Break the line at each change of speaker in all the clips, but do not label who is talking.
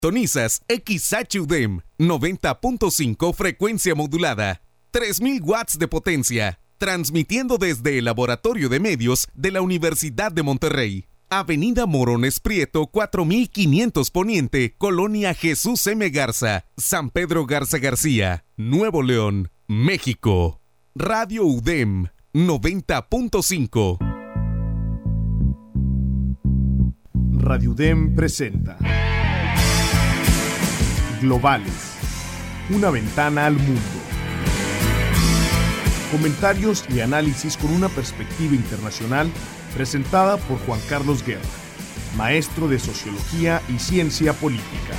Sintonizas XHUDEM 90.5 frecuencia modulada, 3000 watts de potencia, transmitiendo desde el Laboratorio de Medios de la Universidad de Monterrey. Avenida Morones Prieto 4500 Poniente, Colonia Jesús M. Garza, San Pedro Garza García, Nuevo León, México. Radio UDEM 90.5.
Radio UDEM presenta Globales, una ventana al mundo. Comentarios y análisis con una perspectiva internacional presentada por Juan Carlos Guerra, maestro de Sociología y Ciencia Política.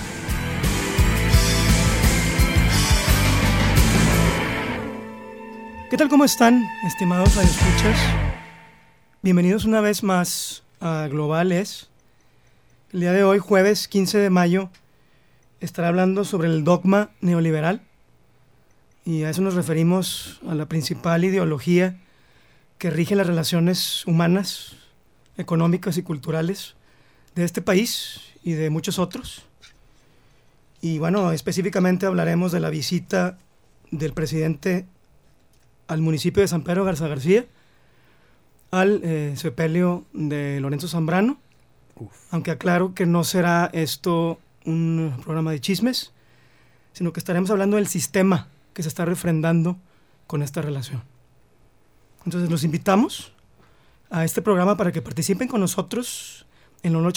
¿Qué tal? ¿Cómo están, estimados radioescuchas? Bienvenidos una vez más a Globales. El día de hoy, jueves 15 de mayo, estará hablando sobre el dogma neoliberal, y a eso nos referimos a la principal ideología que rige las relaciones humanas, económicas y culturales de este país y de muchos otros. Y bueno, específicamente hablaremos de la visita del presidente al municipio de San Pedro Garza García, al sepelio de Lorenzo Zambrano. Aunque aclaro que no será esto un programa de chismes, sino que estaremos hablando del sistema que se está refrendando con esta relación. Entonces los invitamos a este programa para que participen con nosotros en el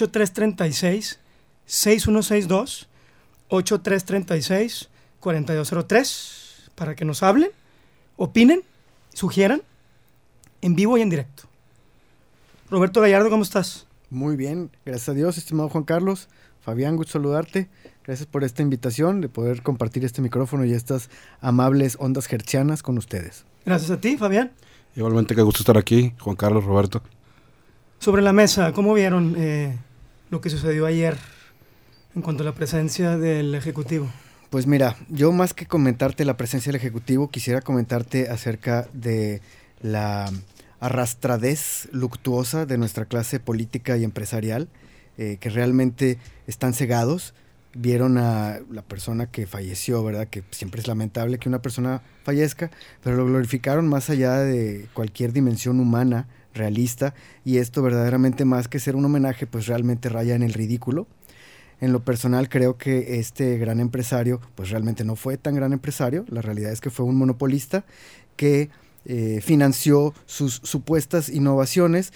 8336-6162, 8336-4203, para que nos hablen, opinen, sugieran, en vivo y en directo. Roberto Gallardo, ¿cómo estás?
Muy bien, gracias a Dios, estimado Juan Carlos. Fabián, gusto saludarte. Gracias por esta invitación de poder compartir este micrófono y estas amables ondas hertzianas con ustedes.
Gracias a ti, Fabián.
Igualmente, qué gusto estar aquí, Juan Carlos, Roberto.
Sobre la mesa, ¿cómo vieron lo que sucedió ayer en cuanto a la presencia del Ejecutivo?
Pues mira, yo más que comentarte la presencia del Ejecutivo, quisiera comentarte acerca de la arrastradez luctuosa de nuestra clase política y empresarial, que realmente están cegados. Vieron a la persona que falleció, ¿verdad? Que siempre es lamentable que una persona fallezca, pero lo glorificaron más allá de cualquier dimensión humana, realista, y esto verdaderamente, más que ser un homenaje, pues realmente raya en el ridículo. En lo personal creo que este gran empresario, pues realmente no fue tan gran empresario. La realidad es que fue un monopolista que financió sus supuestas innovaciones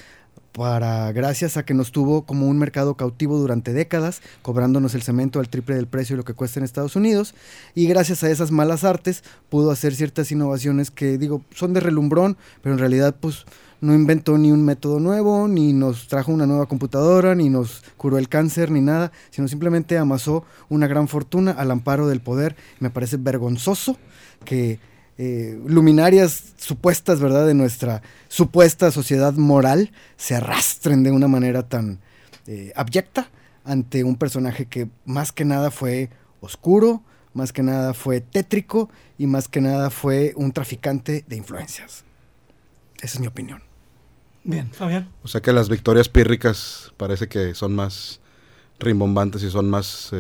gracias a que nos tuvo como un mercado cautivo durante décadas, cobrándonos el cemento al triple del precio de lo que cuesta en Estados Unidos, y gracias a esas malas artes pudo hacer ciertas innovaciones que, digo, son de relumbrón, pero en realidad pues no inventó ni un método nuevo, ni nos trajo una nueva computadora, ni nos curó el cáncer, ni nada, sino simplemente amasó una gran fortuna al amparo del poder. Me parece vergonzoso que luminarias supuestas, ¿verdad?, de nuestra supuesta sociedad moral se arrastren de una manera tan abyecta ante un personaje que más que nada fue oscuro, más que nada fue tétrico y más que nada fue un traficante de influencias. Esa es mi opinión.
Bien, Fabián.
O sea que las victorias pírricas parece que son más rimbombantes y son más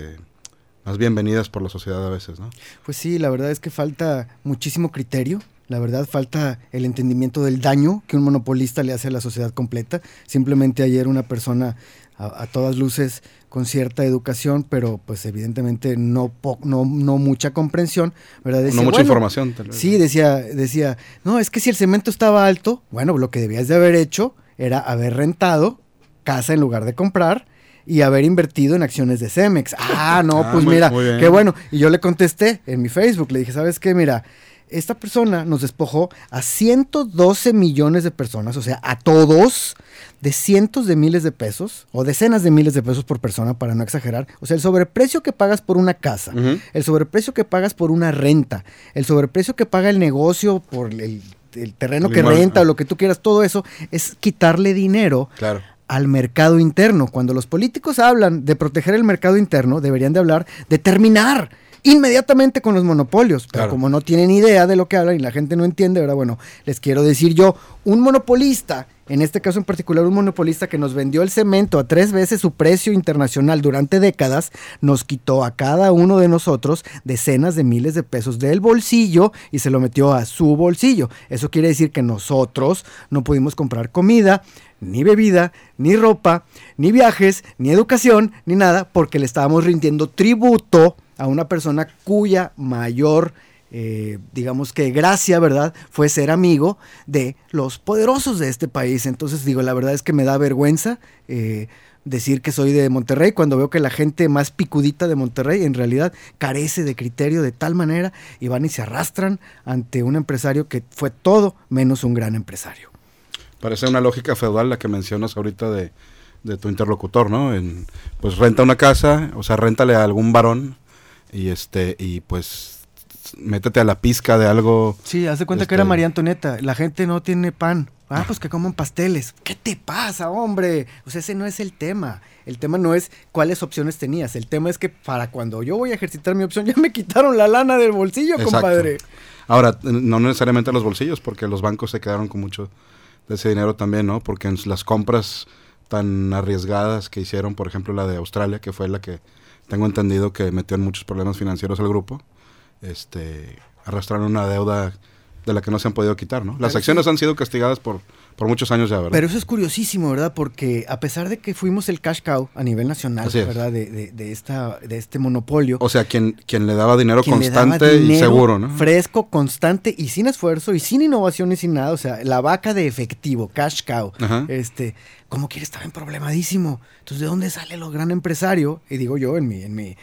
más bienvenidas por la sociedad a veces, ¿no?
Pues sí, la verdad es que falta muchísimo criterio, la verdad falta el entendimiento del daño que un monopolista le hace a la sociedad completa. Simplemente ayer una persona a todas luces con cierta educación, pero pues evidentemente no mucha comprensión, ¿verdad? Decía,
no mucha información, tal vez.
Sí, decía, no, es que si el cemento estaba alto, bueno, lo que debías de haber hecho era haber rentado casa en lugar de comprar, y haber invertido en acciones de Cemex. No, pues mira, qué bueno. Y yo le contesté en mi Facebook, le dije, ¿sabes qué? Mira, esta persona nos despojó a 112 millones de personas, o sea, a todos, de cientos de miles de pesos, o decenas de miles de pesos por persona, para no exagerar. O sea, el sobreprecio que pagas por una casa, el sobreprecio que pagas por una renta, el sobreprecio que paga el negocio por el terreno que renta, o lo que tú quieras, todo eso es quitarle dinero.
Claro.
Al mercado interno. Cuando los políticos hablan de proteger el mercado interno, deberían de hablar de terminar inmediatamente con los monopolios, pero
claro,
como no tienen idea de lo que hablan y la gente no entiende, ¿verdad? Bueno, les quiero decir yo, un monopolista, en este caso en particular un monopolista que nos vendió el cemento a 3 veces su precio internacional durante décadas, nos quitó a cada uno de nosotros decenas de miles de pesos del bolsillo y se lo metió a su bolsillo. Eso quiere decir que nosotros no pudimos comprar comida, ni bebida, ni ropa, ni viajes, ni educación, ni nada, porque le estábamos rindiendo tributo a una persona cuya mayor, digamos que gracia, ¿verdad?, fue ser amigo de los poderosos de este país. Entonces digo, la verdad es que me da vergüenza decir que soy de Monterrey cuando veo que la gente más picudita de Monterrey en realidad carece de criterio de tal manera y van y se arrastran ante un empresario que fue todo menos un gran empresario.
Parece una lógica feudal la que mencionas ahorita de tu interlocutor, ¿no? Pues renta una casa, o sea, réntale a algún varón y pues métete a la pizca de algo.
Sí, haz de cuenta que era María Antonieta. La gente no tiene pan. Pues que coman pasteles. ¿Qué te pasa, hombre? O sea, ese no es el tema. El tema no es cuáles opciones tenías. El tema es que para cuando yo voy a ejercitar mi opción, ya me quitaron la lana del bolsillo, exacto, compadre.
Ahora, no necesariamente los bolsillos, porque los bancos se quedaron con mucho de ese dinero también, ¿no? Porque en las compras tan arriesgadas que hicieron, por ejemplo, la de Australia, que fue la que tengo entendido que metió en muchos problemas financieros al grupo, arrastraron una deuda de la que no se han podido quitar, ¿no? Las acciones han sido castigadas por muchos años ya, ¿verdad?
Pero eso es curiosísimo, ¿verdad? Porque a pesar de que fuimos el cash cow a nivel nacional, ¿verdad? De este monopolio.
O sea, quien le daba dinero constante y seguro, ¿no?
Fresco, constante y sin esfuerzo y sin innovación y sin nada. O sea, la vaca de efectivo, cash cow.
Ajá.
Como quiera, estaba en problemadísimo. Entonces, ¿de dónde sale lo gran empresario? Y digo yo, en mi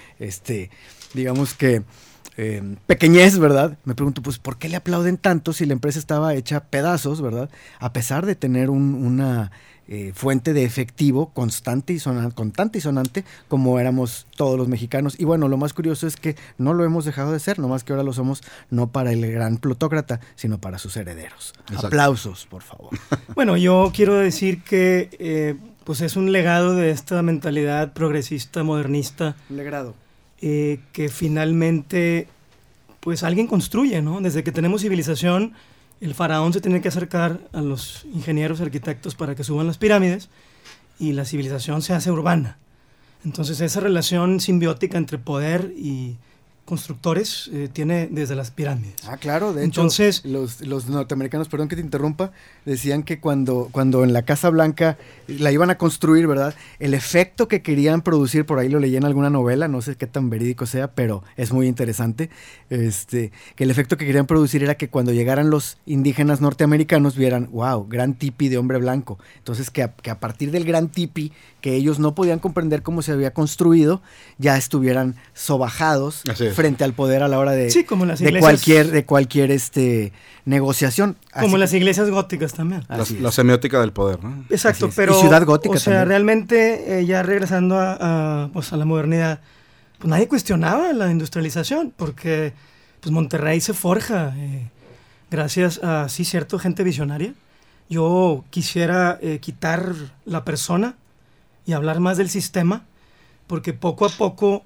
digamos que pequeñez, ¿verdad? Me pregunto, pues, ¿por qué le aplauden tanto si la empresa estaba hecha a pedazos, ¿verdad? A pesar de tener una fuente de efectivo constante y sonante, como éramos todos los mexicanos. Y bueno, lo más curioso es que no lo hemos dejado de ser, nomás que ahora lo somos no para el gran plutócrata, sino para sus herederos. Exacto. Aplausos, por favor.
Bueno, yo quiero decir que pues es un legado de esta mentalidad progresista, modernista.
Un legado.
Que finalmente pues alguien construye, ¿no? Desde que tenemos civilización, el faraón se tiene que acercar a los ingenieros, arquitectos para que suban las pirámides y la civilización se hace urbana. Entonces esa relación simbiótica entre poder y constructores tiene desde las pirámides.
Claro, de hecho, los norteamericanos, perdón que te interrumpa, decían que cuando en la Casa Blanca la iban a construir, ¿verdad? El efecto que querían producir, por ahí lo leí en alguna novela, no sé qué tan verídico sea, pero es muy interesante, que el efecto que querían producir era que cuando llegaran los indígenas norteamericanos vieran, wow, gran tipi de hombre blanco. Entonces que a partir del gran tipi, que ellos no podían comprender cómo se había construido, ya estuvieran sobajados frente al poder a la hora de,
como las iglesias,
de cualquier negociación.
Como las iglesias góticas también.
La semiótica del poder, ¿no?
Exacto, pero
y ciudad gótica
o sea,
también.
Realmente ya regresando a la modernidad, pues nadie cuestionaba la industrialización, porque pues Monterrey se forja gracias a, sí, cierto, gente visionaria. Yo quisiera quitar la persona y hablar más del sistema, porque poco a poco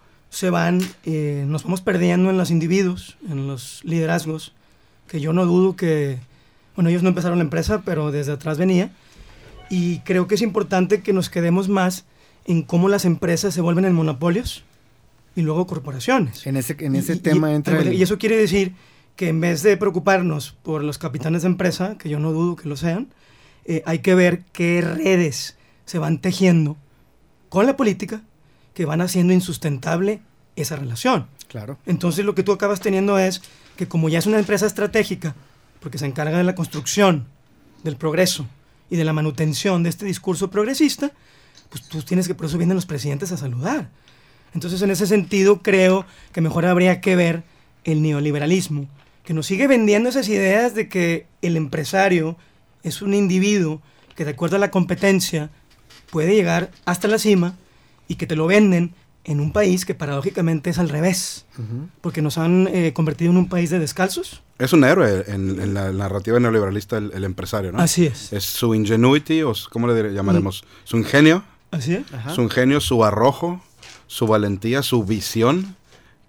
nos vamos perdiendo en los individuos, en los liderazgos, que yo no dudo que, bueno, ellos no empezaron la empresa, pero desde atrás venía, y creo que es importante que nos quedemos más en cómo las empresas se vuelven en monopolios y luego corporaciones.
En ese tema entra
y eso quiere decir que en vez de preocuparnos por los capitanes de empresa, que yo no dudo que lo sean, hay que ver qué redes se van tejiendo con la política que van haciendo insustentable esa relación.
Claro.
Entonces lo que tú acabas teniendo es que como ya es una empresa estratégica, porque se encarga de la construcción, del progreso y de la manutención de este discurso progresista, pues tú tienes que, por eso vienen los presidentes a saludar. Entonces en ese sentido creo que mejor habría que ver el neoliberalismo, que nos sigue vendiendo esas ideas de que el empresario es un individuo que de acuerdo a la competencia puede llegar hasta la cima y que te lo venden en un país que paradójicamente es al revés, porque nos han convertido en un país de descalzos. Es
un héroe en la narrativa neoliberalista el empresario, ¿no?
Así es.
Es su ingenuity, o ¿cómo le llamaremos? Su ingenio.
Así es.
Su ingenio, su arrojo, su valentía, su visión,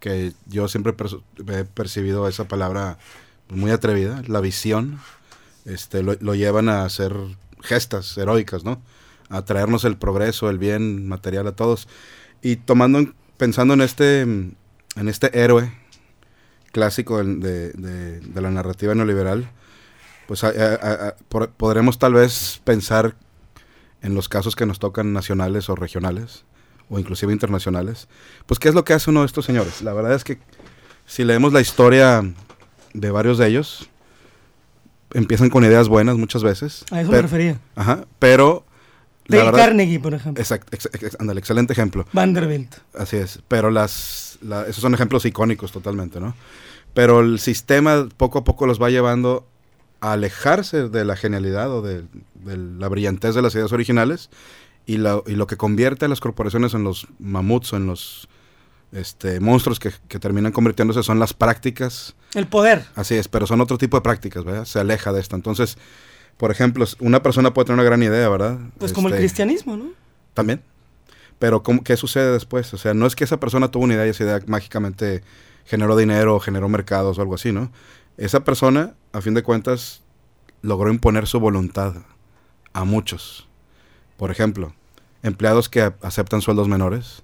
que yo siempre he percibido esa palabra muy atrevida, la visión, lo llevan a hacer gestas heroicas, ¿no? A traernos el progreso, el bien material a todos. Y pensando en este héroe clásico de la narrativa neoliberal, pues podremos tal vez pensar en los casos que nos tocan nacionales o regionales, o inclusive internacionales, pues ¿qué es lo que hace uno de estos señores? La verdad es que si leemos la historia de varios de ellos, empiezan con ideas buenas muchas veces.
A eso me refería.
Ajá, pero...
Dale Carnegie, por ejemplo.
Exacto, ándale, excelente ejemplo.
Vanderbilt.
Así es, pero esos son ejemplos icónicos totalmente, ¿no? Pero el sistema poco a poco los va llevando a alejarse de la genialidad o de la brillantez de las ideas originales, y lo que convierte a las corporaciones en los mamuts o en los monstruos que terminan convirtiéndose son las prácticas.
El poder.
Así es, pero son otro tipo de prácticas, ¿verdad? Se aleja de esto. Entonces, por ejemplo, una persona puede tener una gran idea, ¿verdad?
Pues como el cristianismo, ¿no?
También. Pero ¿qué sucede después? O sea, no es que esa persona tuvo una idea y esa idea mágicamente generó dinero, generó mercados o algo así, ¿no? Esa persona, a fin de cuentas, logró imponer su voluntad a muchos. Por ejemplo, empleados que aceptan sueldos menores,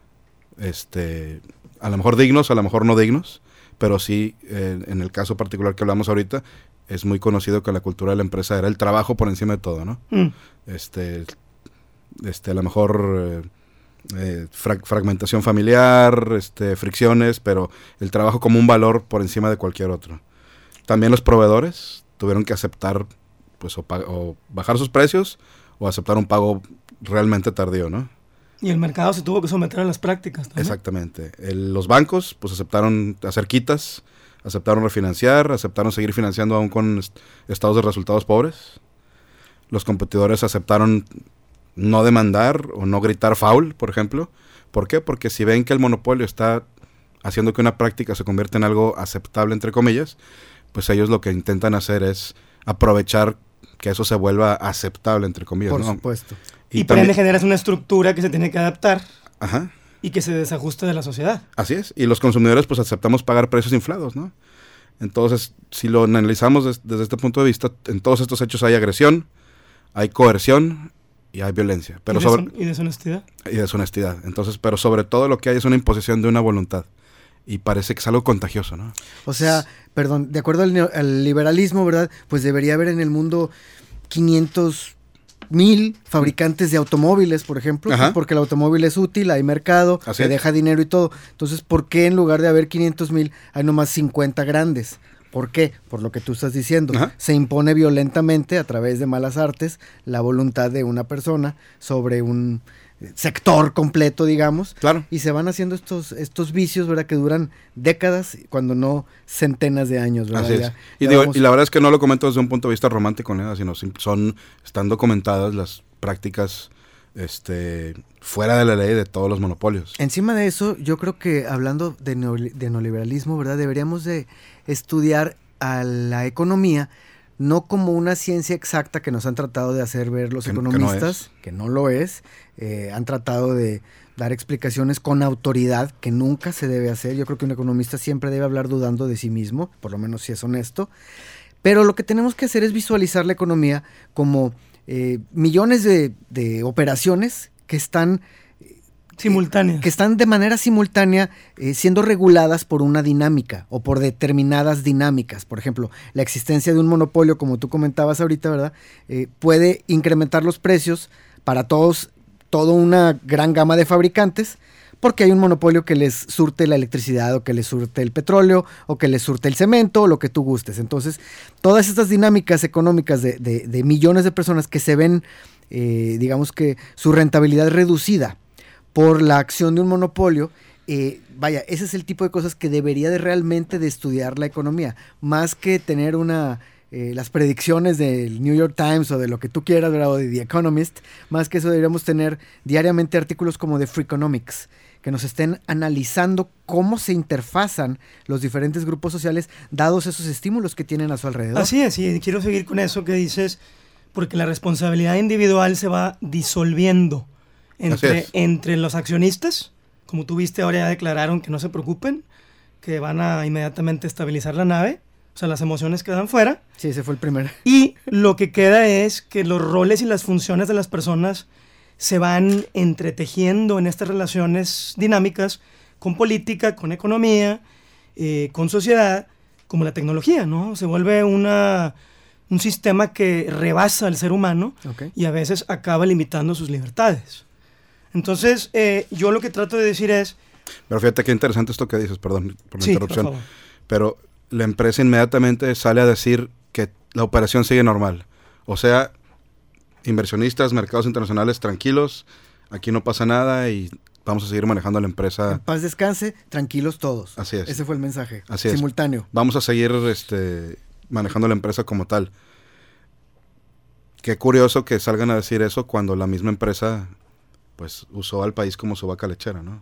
a lo mejor dignos, a lo mejor no dignos, pero sí, en el caso particular que hablamos ahorita, es muy conocido que la cultura de la empresa era el trabajo por encima de todo, ¿no? A lo mejor fragmentación familiar, fricciones, pero el trabajo como un valor por encima de cualquier otro. También los proveedores tuvieron que aceptar, pues, o bajar sus precios o aceptar un pago realmente tardío, ¿no?
Y el mercado se tuvo que someter a las prácticas también.
Exactamente. Los bancos, pues, aceptaron hacer quitas, aceptaron refinanciar, aceptaron seguir financiando aún con estados de resultados pobres. Los competidores aceptaron no demandar o no gritar foul, por ejemplo. ¿Por qué? Porque si ven que el monopolio está haciendo que una práctica se convierta en algo aceptable, entre comillas, pues ellos lo que intentan hacer es aprovechar que eso se vuelva aceptable, entre comillas.
Por
¿no?
supuesto.
Y por ende generas una estructura que se tiene que adaptar.
Ajá.
Y que se desajuste de la sociedad.
Así es. Y los consumidores pues aceptamos pagar precios inflados, ¿no? Entonces, si lo analizamos desde este punto de vista, en todos estos hechos hay agresión, hay coerción y hay violencia. Pero
¿Y deshonestidad?
Y deshonestidad. Entonces, pero sobre todo lo que hay es una imposición de una voluntad. Y parece que es algo contagioso, ¿no?
O sea, perdón, de acuerdo al liberalismo, ¿verdad? Pues debería haber en el mundo 500,000 fabricantes de automóviles, por ejemplo, pues porque el automóvil es útil, hay mercado, se deja dinero y todo. Entonces, ¿por qué en lugar de haber 500,000 hay nomás 50 grandes? ¿Por qué? Por lo que tú estás diciendo. Se impone violentamente a través de malas artes la voluntad de una persona sobre un sector completo, digamos.
Claro.
Y se van haciendo estos vicios, ¿verdad? Que duran décadas, cuando no centenas de años, ¿verdad?
Así es. Y la verdad es que no lo comento desde un punto de vista romántico, ¿no? Sino están documentadas las prácticas fuera de la ley de todos los monopolios.
Encima de eso, yo creo que hablando de neoliberalismo, ¿verdad? Deberíamos de estudiar a la economía no como una ciencia exacta que nos han tratado de hacer ver los economistas, que no lo es. Han tratado de dar explicaciones con autoridad, que nunca se debe hacer. Yo creo que un economista siempre debe hablar dudando de sí mismo, por lo menos si es honesto. Pero lo que tenemos que hacer es visualizar la economía como millones de operaciones que están
simultáneas,
que están de manera simultánea siendo reguladas por una dinámica o por determinadas dinámicas. Por ejemplo, la existencia de un monopolio, como tú comentabas ahorita, ¿verdad? Puede incrementar los precios para toda una gran gama de fabricantes, porque hay un monopolio que les surte la electricidad, o que les surte el petróleo, o que les surte el cemento, o lo que tú gustes. Entonces, todas estas dinámicas económicas de millones de personas que se ven, digamos que su rentabilidad reducida por la acción de un monopolio, ese es el tipo de cosas que debería de realmente de estudiar la economía, más que tener las predicciones del New York Times o de lo que tú quieras, ¿verdad? O de The Economist. Más que eso deberíamos tener diariamente artículos como de Freakonomics, que nos estén analizando cómo se interfazan los diferentes grupos sociales dados esos estímulos que tienen a su alrededor.
Así es, y quiero seguir con eso que dices, porque la responsabilidad individual se va disolviendo entre los accionistas, Como tú viste, ahora ya declararon que no se preocupen, que van a inmediatamente estabilizar la nave. O sea, las emociones quedan fuera.
Sí, ese fue el primero.
Y lo que queda es que los roles y las funciones de las personas se van entretejiendo en estas relaciones dinámicas con política, con economía, con sociedad, como la tecnología, ¿no? Se vuelve un sistema que rebasa al ser humano y a veces acaba limitando sus libertades. Entonces, yo lo que trato de decir es...
Pero fíjate qué interesante esto que dices, perdón por la interrupción.
Por favor.
Pero la empresa inmediatamente sale a decir que la operación sigue normal. O sea, inversionistas, mercados internacionales, tranquilos, aquí no pasa nada y vamos a seguir manejando la empresa.
En paz descanse, tranquilos todos.
Así es.
Ese fue el mensaje.
Así
simultáneo.
Es. Vamos a seguir manejando la empresa como tal. Qué curioso que salgan a decir eso cuando la misma empresa pues usó al país como su vaca lechera, ¿no?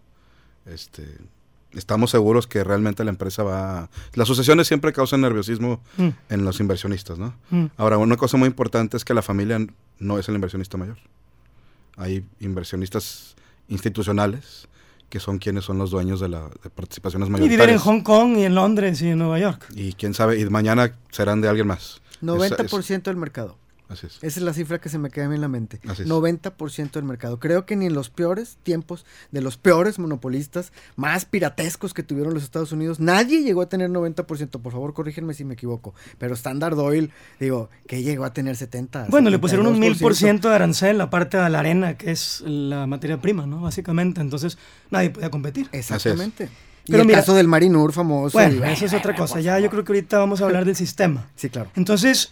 Estamos seguros que realmente la empresa va... Las sucesiones siempre causan nerviosismo en los inversionistas, ¿no? Ahora, una cosa muy importante es que la familia no es el inversionista mayor. Hay inversionistas institucionales que son quienes son los dueños de participaciones mayoritarias.
Y viven en Hong Kong y en Londres y en Nueva York.
Y quién sabe, y mañana serán de alguien más.
90% del mercado.
Así es.
Esa es la cifra que se me queda a mí en la mente.
Así es.
90% del mercado. Creo que ni en los peores tiempos de los peores monopolistas más piratescos que tuvieron los Estados Unidos, nadie llegó a tener 90%. Por favor, corrígenme si me equivoco. Pero Standard Oil, digo, que llegó a tener 70%.
Bueno, le pusieron un 1000% de arancel, la parte de la arena, que es la materia prima, ¿no? Básicamente. Entonces, nadie podía competir.
Exactamente. Y
pero
el
mira,
caso del Marinur famoso.
Bueno, eso es otra cosa. Ya yo creo que ahorita vamos a hablar del sistema.
Sí, claro.
Entonces,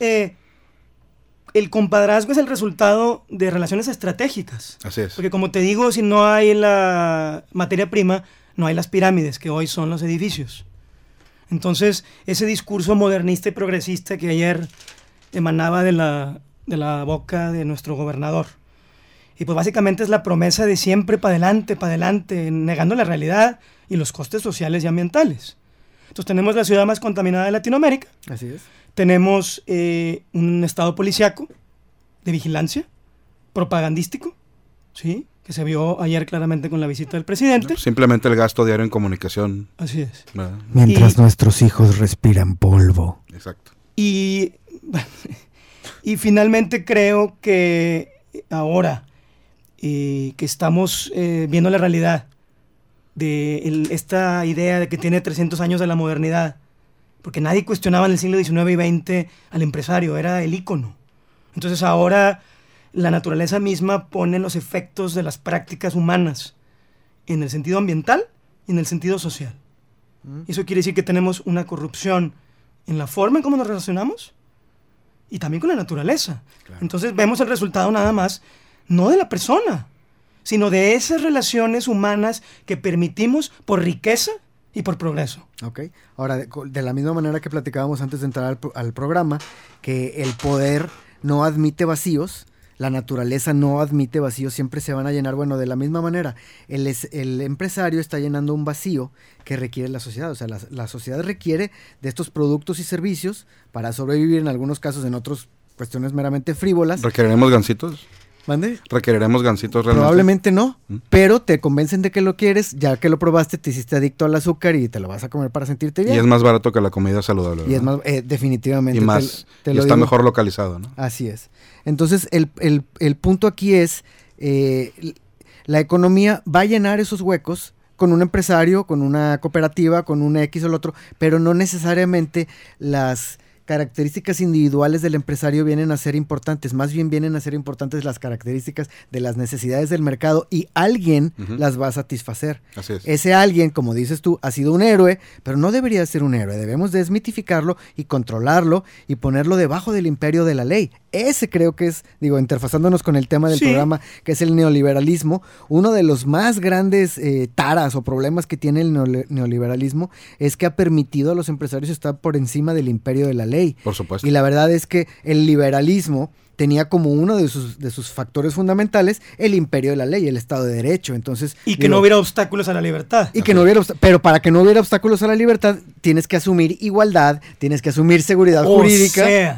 el compadrazgo es el resultado de relaciones estratégicas.
Así es.
Porque como te digo, si no hay la materia prima, no hay las pirámides, que hoy son los edificios. Entonces, ese discurso modernista y progresista que ayer emanaba de la boca de nuestro gobernador. Y pues básicamente es la promesa de siempre para adelante, negando la realidad y los costes sociales y ambientales. Entonces tenemos la ciudad más contaminada de Latinoamérica.
Así es.
Tenemos un estado policíaco de vigilancia, propagandístico, ¿sí? Que se vio ayer claramente con la visita del presidente.
No, simplemente el gasto diario en comunicación.
Así es.
¿Verdad?
Mientras nuestros hijos respiran polvo.
Exacto.
Y finalmente creo que ahora que estamos viendo la realidad de esta idea de que tiene 300 años de la modernidad, porque nadie cuestionaba en el siglo XIX y XX al empresario, era el ícono. Entonces ahora la naturaleza misma pone los efectos de las prácticas humanas en el sentido ambiental y en el sentido social. Eso quiere decir que tenemos una corrupción en la forma en cómo nos relacionamos y también con la naturaleza. Claro. Entonces vemos el resultado nada más, no de la persona, sino de esas relaciones humanas que permitimos por riqueza y por progreso.
Ok. Ahora, de la misma manera que platicábamos antes de entrar al programa, que el poder no admite vacíos, la naturaleza no admite vacíos, siempre se van a llenar. Bueno, de la misma manera, el empresario está llenando un vacío que requiere la sociedad. O sea, la sociedad requiere de estos productos y servicios para sobrevivir, en algunos casos, en otros cuestiones meramente frívolas.
¿Requeriremos gancitos?
¿Mande?
¿Requeriremos gancitos realmente?
Probablemente no, pero te convencen de que lo quieres, ya que lo probaste, te hiciste adicto al azúcar y te lo vas a comer para sentirte bien.
Y es más barato que la comida saludable, ¿verdad?
Y es más, definitivamente.
Y más, y está mejor localizado, ¿no?
Así es. Entonces, el punto aquí es, la economía va a llenar esos huecos con un empresario, con una cooperativa, con un X o el otro, pero no necesariamente las características individuales del empresario vienen a ser importantes, más bien vienen a ser importantes las características de las necesidades del mercado y alguien las va a satisfacer.
Así es.
Ese alguien, como dices tú, ha sido un héroe, pero no debería ser un héroe, debemos desmitificarlo y controlarlo y ponerlo debajo del imperio de la ley. Ese creo que es, interfazándonos con el tema del programa, que es el neoliberalismo. Uno de los más grandes taras o problemas que tiene el neoliberalismo es que ha permitido a los empresarios estar por encima del imperio de la ley.
Por supuesto.
Y la verdad es que el liberalismo tenía como uno de sus factores fundamentales el imperio de la ley, el Estado de Derecho. Entonces,
y que no hubiera obstáculos a la libertad.
Y que no hubiera, pero para que no hubiera obstáculos a la libertad, tienes que asumir igualdad, tienes que asumir seguridad jurídica.
O sea,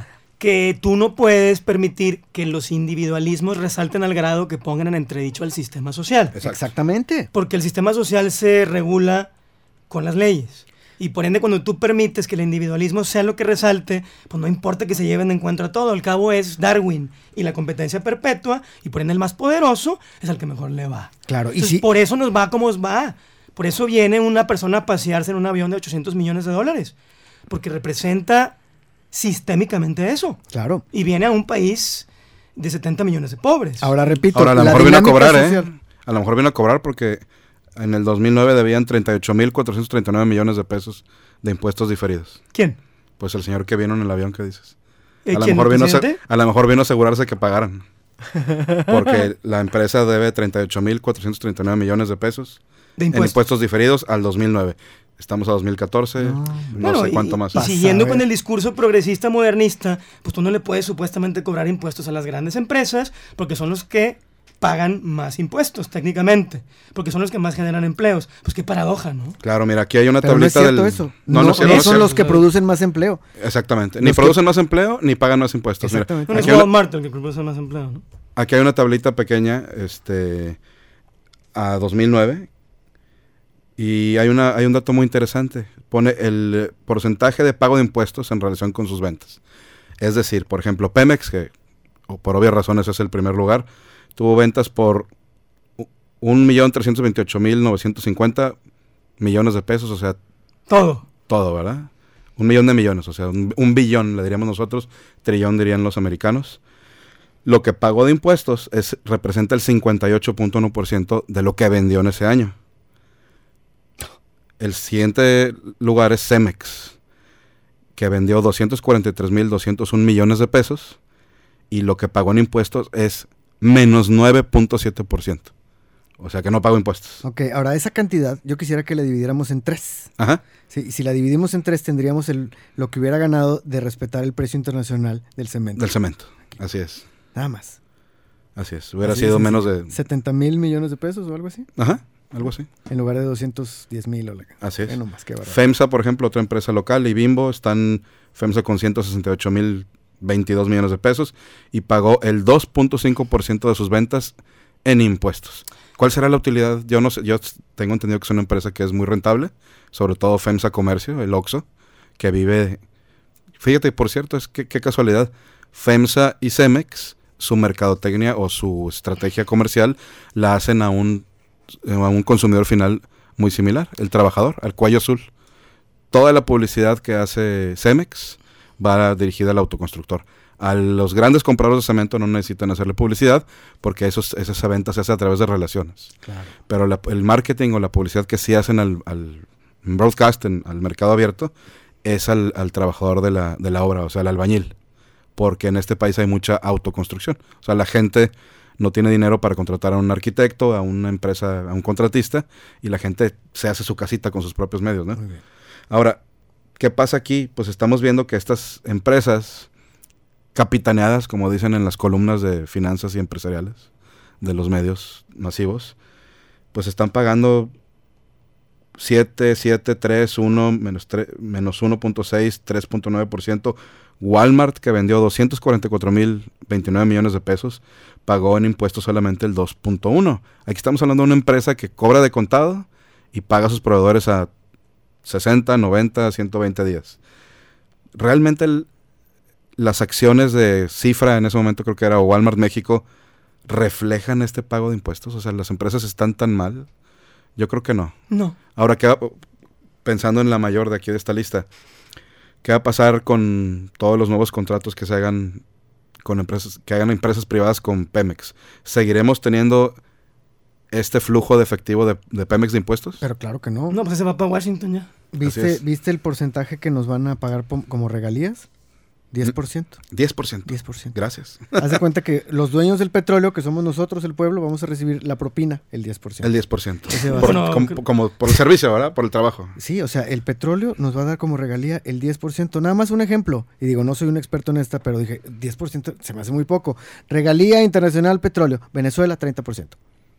que tú no puedes permitir que los individualismos resalten al grado que pongan en entredicho al sistema social.
Exacto.
Exactamente.
Porque el sistema social se regula con las leyes. Y por ende, cuando tú permites que el individualismo sea lo que resalte, pues no importa que se lleven de encuentro a todo. Al cabo es Darwin y la competencia perpetua, y por ende el más poderoso es el que mejor le va.
Claro, y
Entonces,
si...
por eso nos va como nos va. Por eso viene una persona a pasearse en un avión de $800 millones. Porque representa sistémicamente eso.
Claro.
Y viene a un país de 70 millones de pobres.
Ahora repito,
Ahora, a lo
la
mejor vino a
dinámica
cobrar,
social-
A lo mejor vino a cobrar porque en el 2009 debían 38.439 millones de pesos de impuestos diferidos.
¿Quién?
Pues el señor que vino en el avión que dices. A lo
¿Quién,
mejor
el
vino
presidente?
a lo mejor vino a asegurarse que pagaran. Porque la empresa debe 38.439 millones de pesos
De
en impuestos diferidos al 2009. Estamos a 2014, no
Bueno,
sé cuánto más.
Y
Vas a
siguiendo
ver.
con el discurso progresista modernista, pues tú no le puedes supuestamente cobrar impuestos a las grandes empresas porque son los que pagan más impuestos técnicamente, porque son los que más generan empleos. Pues qué paradoja, ¿no?
Claro, mira, aquí hay una
Pero no es
tablita
cierto
del...
eso.
No,
No,
es cierto,
no
no es
son
cierto.
los que producen más empleo.
Exactamente. Ni
los que-
producen más empleo, ni pagan más impuestos. Mira,
Exactamente.
No es
aquí, hay una,
Walmart el que produce más empleo, ¿no?
aquí hay una tablita pequeña, a 2009, y hay un dato muy interesante. Pone el porcentaje de pago de impuestos en relación con sus ventas. Es decir, por ejemplo, Pemex, que por obvias razones es el primer lugar, tuvo ventas por 1.328.950 millones de pesos, o sea,
Todo.
todo, ¿verdad? 1 millón de millones, o sea, un billón, le diríamos nosotros, trillón dirían los americanos. Lo que pagó de impuestos representa el 58.1% de lo que vendió en ese año. El siguiente lugar es Cemex, que vendió 243.201 millones de pesos, y lo que pagó en impuestos es menos 9.7%. O sea que no pagó impuestos.
Ok, ahora esa cantidad yo quisiera que la dividiéramos en 3.
Ajá.
Sí, si la dividimos en 3 tendríamos lo que hubiera ganado de respetar el precio internacional del cemento.
Del cemento. Así es.
Nada más.
Así es. Hubiera
Así
sido
de
menos
sencillo.
de...
70,000 millones de pesos o algo así.
Ajá. Algo así.
En lugar de 210,000 o la...
Así es.
Bueno, más que barato.
FEMSA, por ejemplo, otra empresa local, y Bimbo, están FEMSA con 168.022 millones de pesos y pagó el 2.5% de sus ventas en impuestos. ¿Cuál será la utilidad? Yo no sé, yo tengo entendido que es una empresa que es muy rentable, sobre todo FEMSA Comercio, el Oxxo, que vive... Fíjate, por cierto, qué casualidad, FEMSA y Cemex, su mercadotecnia o su estrategia comercial la hacen a un consumidor final muy similar, el trabajador, al cuello azul. Toda la publicidad que hace Cemex va dirigida al autoconstructor. A los grandes compradores de cemento no necesitan hacerle publicidad porque esa venta se hace a través de relaciones.
Claro.
Pero el marketing o la publicidad que sí hacen al broadcast, al mercado abierto, es al trabajador de la obra, o sea, al albañil. Porque en este país hay mucha autoconstrucción. O sea, la gente no tiene dinero para contratar a un arquitecto, a una empresa, a un contratista, y la gente se hace su casita con sus propios medios, ¿no?
Muy bien.
Ahora, ¿qué pasa aquí? Pues estamos viendo que estas empresas capitaneadas, como dicen en las columnas de finanzas y empresariales de los medios masivos, pues están pagando 7, 3, 1, menos 1.6, 3.9%. Walmart, que vendió 244.029 millones de pesos, pagó en impuestos solamente el 2.1. Aquí estamos hablando de una empresa que cobra de contado y paga a sus proveedores a 60, 90, 120 días. Realmente las acciones de Cifra en ese momento, creo que era Walmart México, reflejan este pago de impuestos. O sea, las empresas están tan mal. Yo creo que no.
No.
Ahora, pensando en la mayor de aquí de esta lista, ¿qué va a pasar con todos los nuevos contratos que se hagan con empresas, que hagan empresas privadas con Pemex? ¿Seguiremos teniendo este flujo de efectivo de Pemex de impuestos?
Pero claro que no.
No, pues se va para Washington ya.
Así es.
¿Viste el porcentaje que nos van a pagar como regalías? 10%.
10%.
10%.
Gracias.
Haz de cuenta que los dueños del petróleo, que somos nosotros, el pueblo, vamos a recibir la propina, el 10%.
El 10%.
Ese va a
Por,
ser.
como por el servicio, ¿verdad? Por el trabajo.
Sí, o sea, el petróleo nos va a dar como regalía el 10%. Nada más un ejemplo. Y digo, no soy un experto en esta, pero dije, 10% se me hace muy poco. Regalía internacional petróleo. Venezuela, 30%.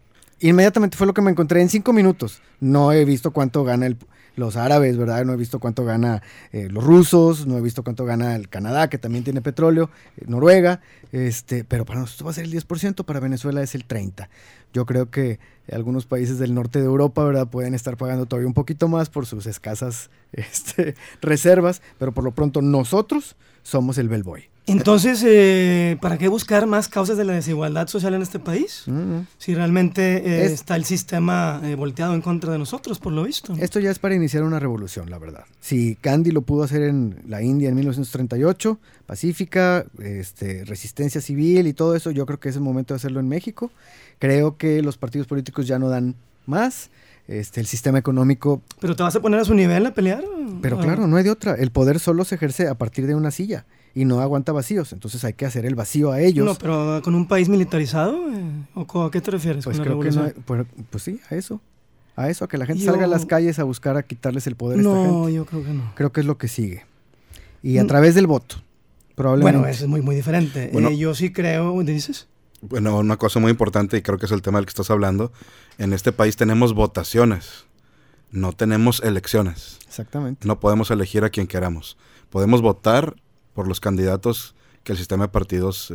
Inmediatamente fue lo que me encontré en 5 minutos. No he visto cuánto gana los árabes, ¿verdad? No he visto cuánto gana los rusos, no he visto cuánto gana el Canadá, que también tiene petróleo, Noruega, pero para nosotros va a ser el 10%, para Venezuela es el 30%. Yo creo que algunos países del norte de Europa, ¿verdad?, pueden estar pagando todavía un poquito más por sus escasas reservas, pero por lo pronto nosotros somos el bellboy.
Entonces, ¿para qué buscar más causas de la desigualdad social en este país? Si realmente está el sistema volteado en contra de nosotros, por lo visto, ¿no?
Esto ya es para iniciar una revolución, la verdad. Si Gandhi lo pudo hacer en la India en 1938, pacífica, resistencia civil y todo eso, yo creo que es el momento de hacerlo en México. Creo que los partidos políticos ya no dan más. El sistema económico...
¿Pero te vas a poner a su nivel a pelear?
Pero claro, no hay de otra. El poder solo se ejerce a partir de una silla y no aguanta vacíos, entonces hay que hacer el vacío a ellos.
No, pero ¿con un país militarizado? ¿O a qué te refieres?
Pues
con
creo
la
que no
revolución?
pues sí, a eso, a que la gente salga a las calles a buscar a quitarles el poder a esta gente.
No, yo creo que no.
Creo que es lo que sigue. Y a través del voto, probablemente.
Bueno, eso es muy, muy diferente.
Bueno,
yo sí creo, ¿dices?
Bueno, una cosa muy importante, y creo que es el tema del que estás hablando, en este país tenemos votaciones, no tenemos elecciones.
Exactamente.
No podemos elegir a quien queramos. Podemos votar por los candidatos que el sistema de partidos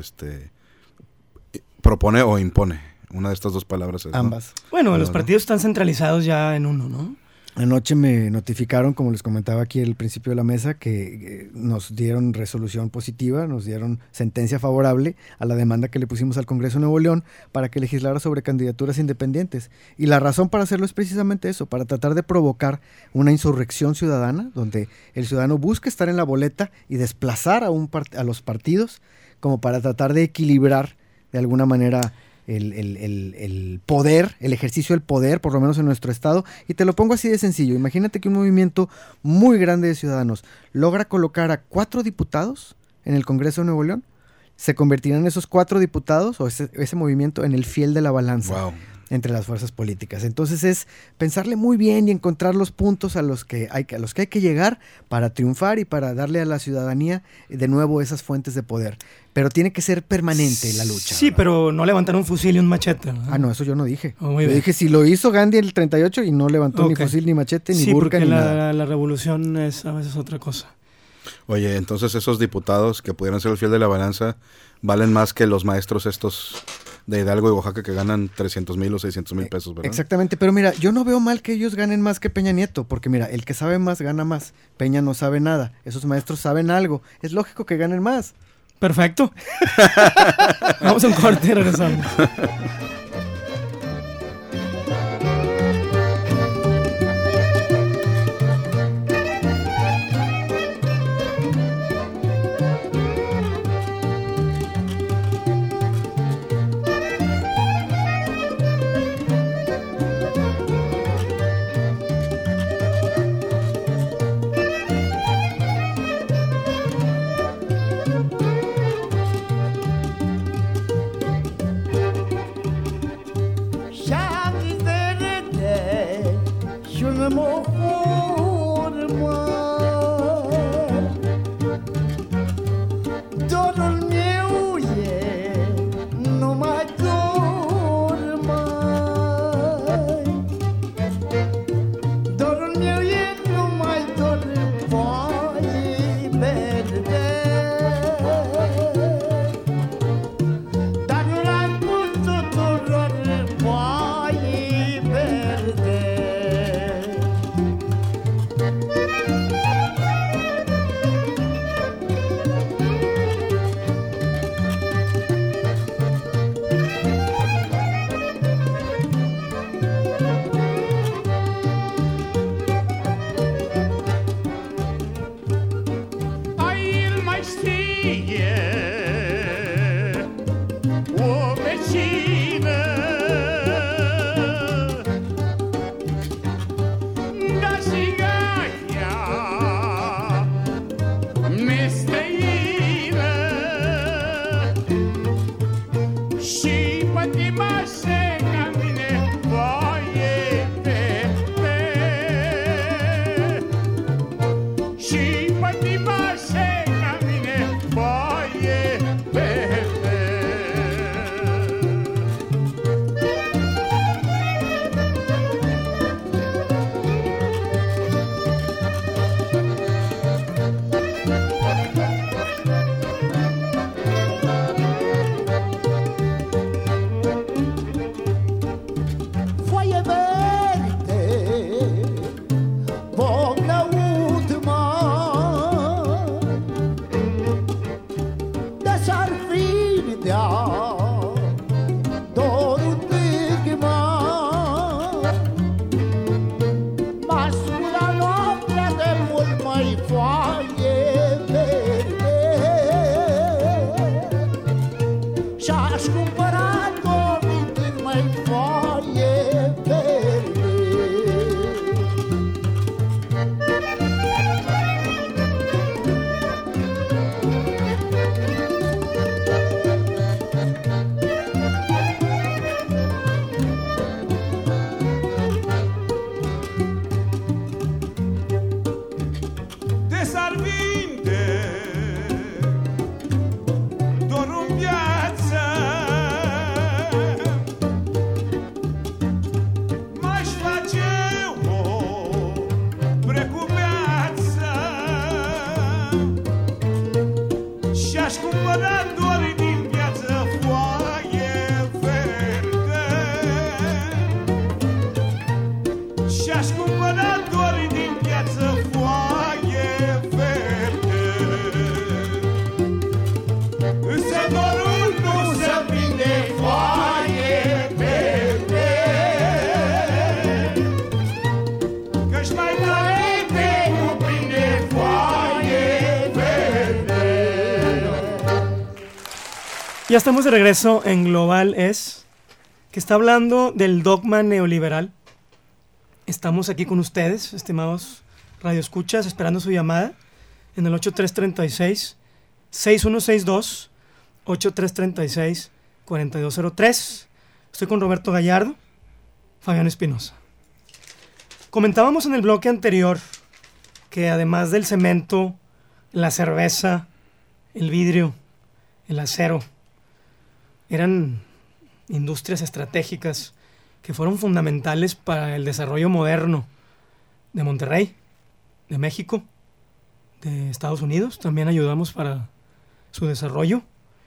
propone o impone. Una de estas dos palabras es,
ambas.
¿no?
Bueno, los partidos están centralizados ya en uno, ¿no?
Anoche me notificaron, como les comentaba aquí al principio de la mesa, que nos dieron resolución positiva, nos dieron sentencia favorable a la demanda que le pusimos al Congreso de Nuevo León para que legislara sobre candidaturas independientes. Y la razón para hacerlo es precisamente eso, para tratar de provocar una insurrección ciudadana, donde el ciudadano busca estar en la boleta y desplazar a los partidos, como para tratar de equilibrar de alguna manera el poder, el ejercicio del poder, por lo menos en nuestro estado. Y te lo pongo así de sencillo. Imagínate que un movimiento muy grande de ciudadanos logra colocar a 4 diputados en el Congreso de Nuevo León. Se convertirán esos 4 diputados o ese movimiento en el fiel de la balanza.
Wow.
Entre las fuerzas políticas. Entonces es pensarle muy bien y encontrar los puntos a los que hay que llegar para triunfar y para darle a la ciudadanía de nuevo esas fuentes de poder. Pero tiene que ser permanente la lucha.
Sí, ¿verdad? Pero no levantar un fusil y un machete, ¿verdad?
Ah, no, eso yo no dije.
Yo
dije si lo hizo Gandhi en el 38 y no levantó ni fusil, ni machete, ni burka, ni nada.
La revolución es a veces otra cosa.
Oye, entonces esos diputados que pudieran ser el fiel de la balanza valen más que los maestros estos de Hidalgo y Oaxaca que ganan 300,000 o 600,000 pesos, ¿verdad?
Exactamente, pero mira, yo no veo mal que ellos ganen más que Peña Nieto, porque mira, el que sabe más gana más. Peña no sabe nada, esos maestros saben algo, es lógico que ganen más.
Perfecto. Vamos a un corte y regresamos.
mai foaie verde și-aș cumpăra 2000 din mai foaie verde.
Ya estamos de regreso en Global Es, que está hablando del dogma neoliberal. Estamos aquí con ustedes, estimados radioescuchas, esperando su llamada en el 8336-6162, 8336-4203. Estoy con Roberto Gallardo, Fabián Espinosa. Comentábamos en el bloque anterior que además del cemento, la cerveza, el vidrio, el acero, eran industrias estratégicas que fueron fundamentales para el desarrollo moderno de Monterrey, de México, de Estados Unidos. También ayudamos para su desarrollo.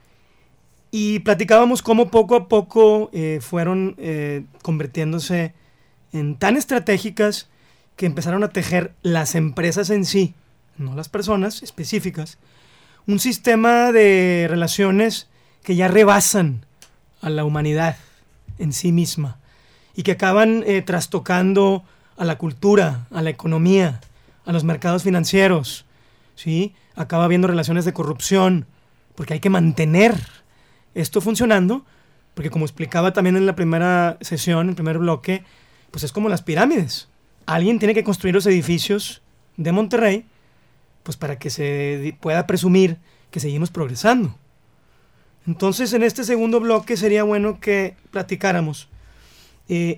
Y platicábamos cómo poco a poco fueron convirtiéndose en tan estratégicas que empezaron a tejer las empresas en sí, no las personas específicas, un sistema de relaciones que ya rebasan a la humanidad en sí misma y que acaban trastocando a la cultura, a la economía, a los mercados financieros, ¿sí? Acaba habiendo relaciones de corrupción, porque hay que mantener esto funcionando, porque como explicaba también en la primera sesión, en el primer bloque, pues es como las pirámides. Alguien tiene que construir los edificios de Monterrey, pues para que se pueda presumir que seguimos progresando. Entonces, en este segundo bloque sería bueno que platicáramos qué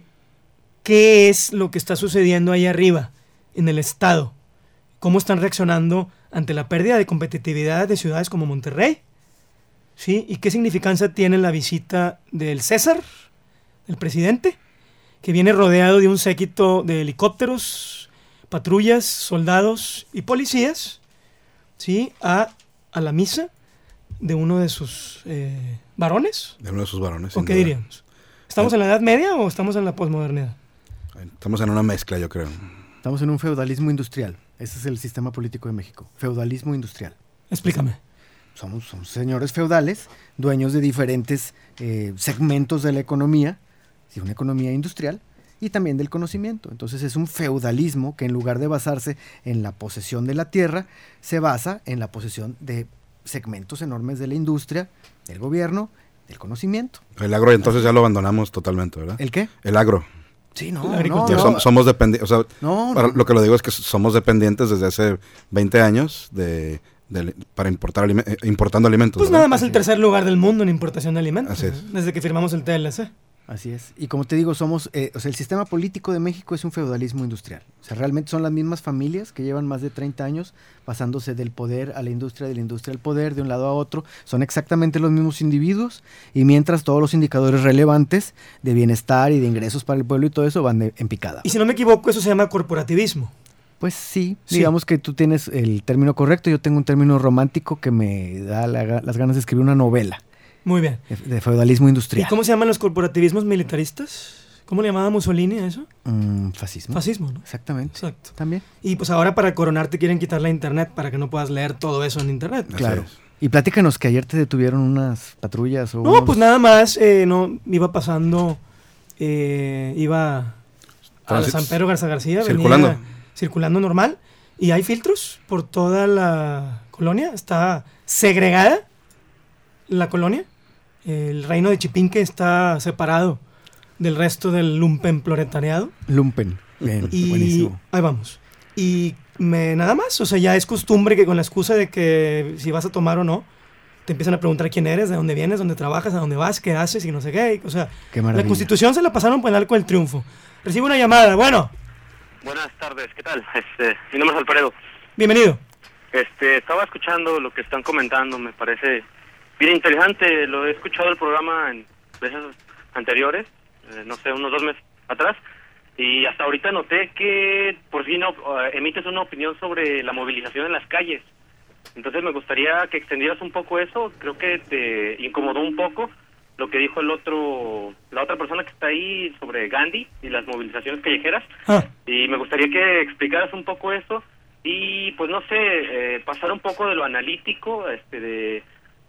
es lo que está sucediendo ahí arriba, en el Estado. Cómo están reaccionando ante la pérdida de competitividad de ciudades como Monterrey, ¿sí? Y qué significancia tiene la visita del César, el presidente, que viene rodeado de un séquito de helicópteros, patrullas, soldados y policías, ¿sí? A la misa de uno de sus varones.
De uno de sus varones.
¿O qué diríamos? ¿Estamos en la Edad Media o estamos en la posmodernidad?
Estamos en una mezcla, yo creo.
Estamos en un feudalismo industrial. Ese es el sistema político de México. Feudalismo industrial.
Explícame.
Somos señores feudales, dueños de diferentes segmentos de la economía, sí, una economía industrial, y también del conocimiento. Entonces es un feudalismo que en lugar de basarse en la posesión de la tierra, se basa en la posesión de segmentos enormes de la industria, del gobierno, del conocimiento.
El agro entonces ya lo abandonamos totalmente, ¿verdad?
¿El qué?
El agro.
Sí, no.
Somos dependientes, o sea, lo que lo digo es que somos dependientes desde hace 20 años para importando alimentos.
Pues ¿verdad? Nada más el tercer lugar del mundo en importación de alimentos.
Así es.
Desde que firmamos el TLC.
Así es. Y como te digo, el sistema político de México es un feudalismo industrial. O sea, realmente son las mismas familias que llevan más de 30 años pasándose del poder a la industria, de la industria al poder, de un lado a otro. Son exactamente los mismos individuos, y mientras todos los indicadores relevantes de bienestar y de ingresos para el pueblo y todo eso van en picada.
Y si no me equivoco, eso se llama corporativismo.
Pues sí, digamos que tú tienes el término correcto, yo tengo un término romántico que me da las ganas de escribir una novela.
Muy bien.
De feudalismo industrial.
¿Y cómo se llaman los corporativismos militaristas? ¿Cómo le llamaba Mussolini a eso?
Fascismo.
Fascismo, ¿no?
Exactamente.
Exacto.
También.
Y pues ahora para coronarte quieren quitar la internet para que no puedas leer todo eso en internet.
Claro. Y platícanos que ayer te detuvieron unas patrullas o...
No, pues nada más, iba pasando, iba a San Pedro Garza García,
circulando.
Venía circulando normal, ¿Y hay filtros por toda la colonia? ¿Está segregada la colonia? ¿El reino de Chipinque está separado del resto del lumpen proletariado?
Lumpen. Bien,
Y
buenísimo.
ahí vamos. Y nada más, o sea, ya es costumbre que con la excusa de que si vas a tomar o no, te empiezan a preguntar quién eres, de dónde vienes, dónde trabajas, a dónde vas, qué haces y no sé qué. O sea,
Qué
la
maravilla.
Constitución se la pasaron por el arco del triunfo. Recibo una llamada. Bueno,
Buenas tardes, ¿qué tal? Mi nombre es Alfredo.
bienvenido.
Estaba escuchando lo que están comentando, me parece bien interesante. Lo he escuchado el programa en veces anteriores, no sé, unos 2 meses atrás, y hasta ahorita noté que por fin emites una opinión sobre la movilización en las calles. Entonces me gustaría que extendieras un poco eso. Creo que te incomodó un poco lo que dijo la otra persona que está ahí sobre Gandhi y las movilizaciones callejeras. Y me gustaría que explicaras un poco eso y pues no sé, pasar un poco de lo analítico, de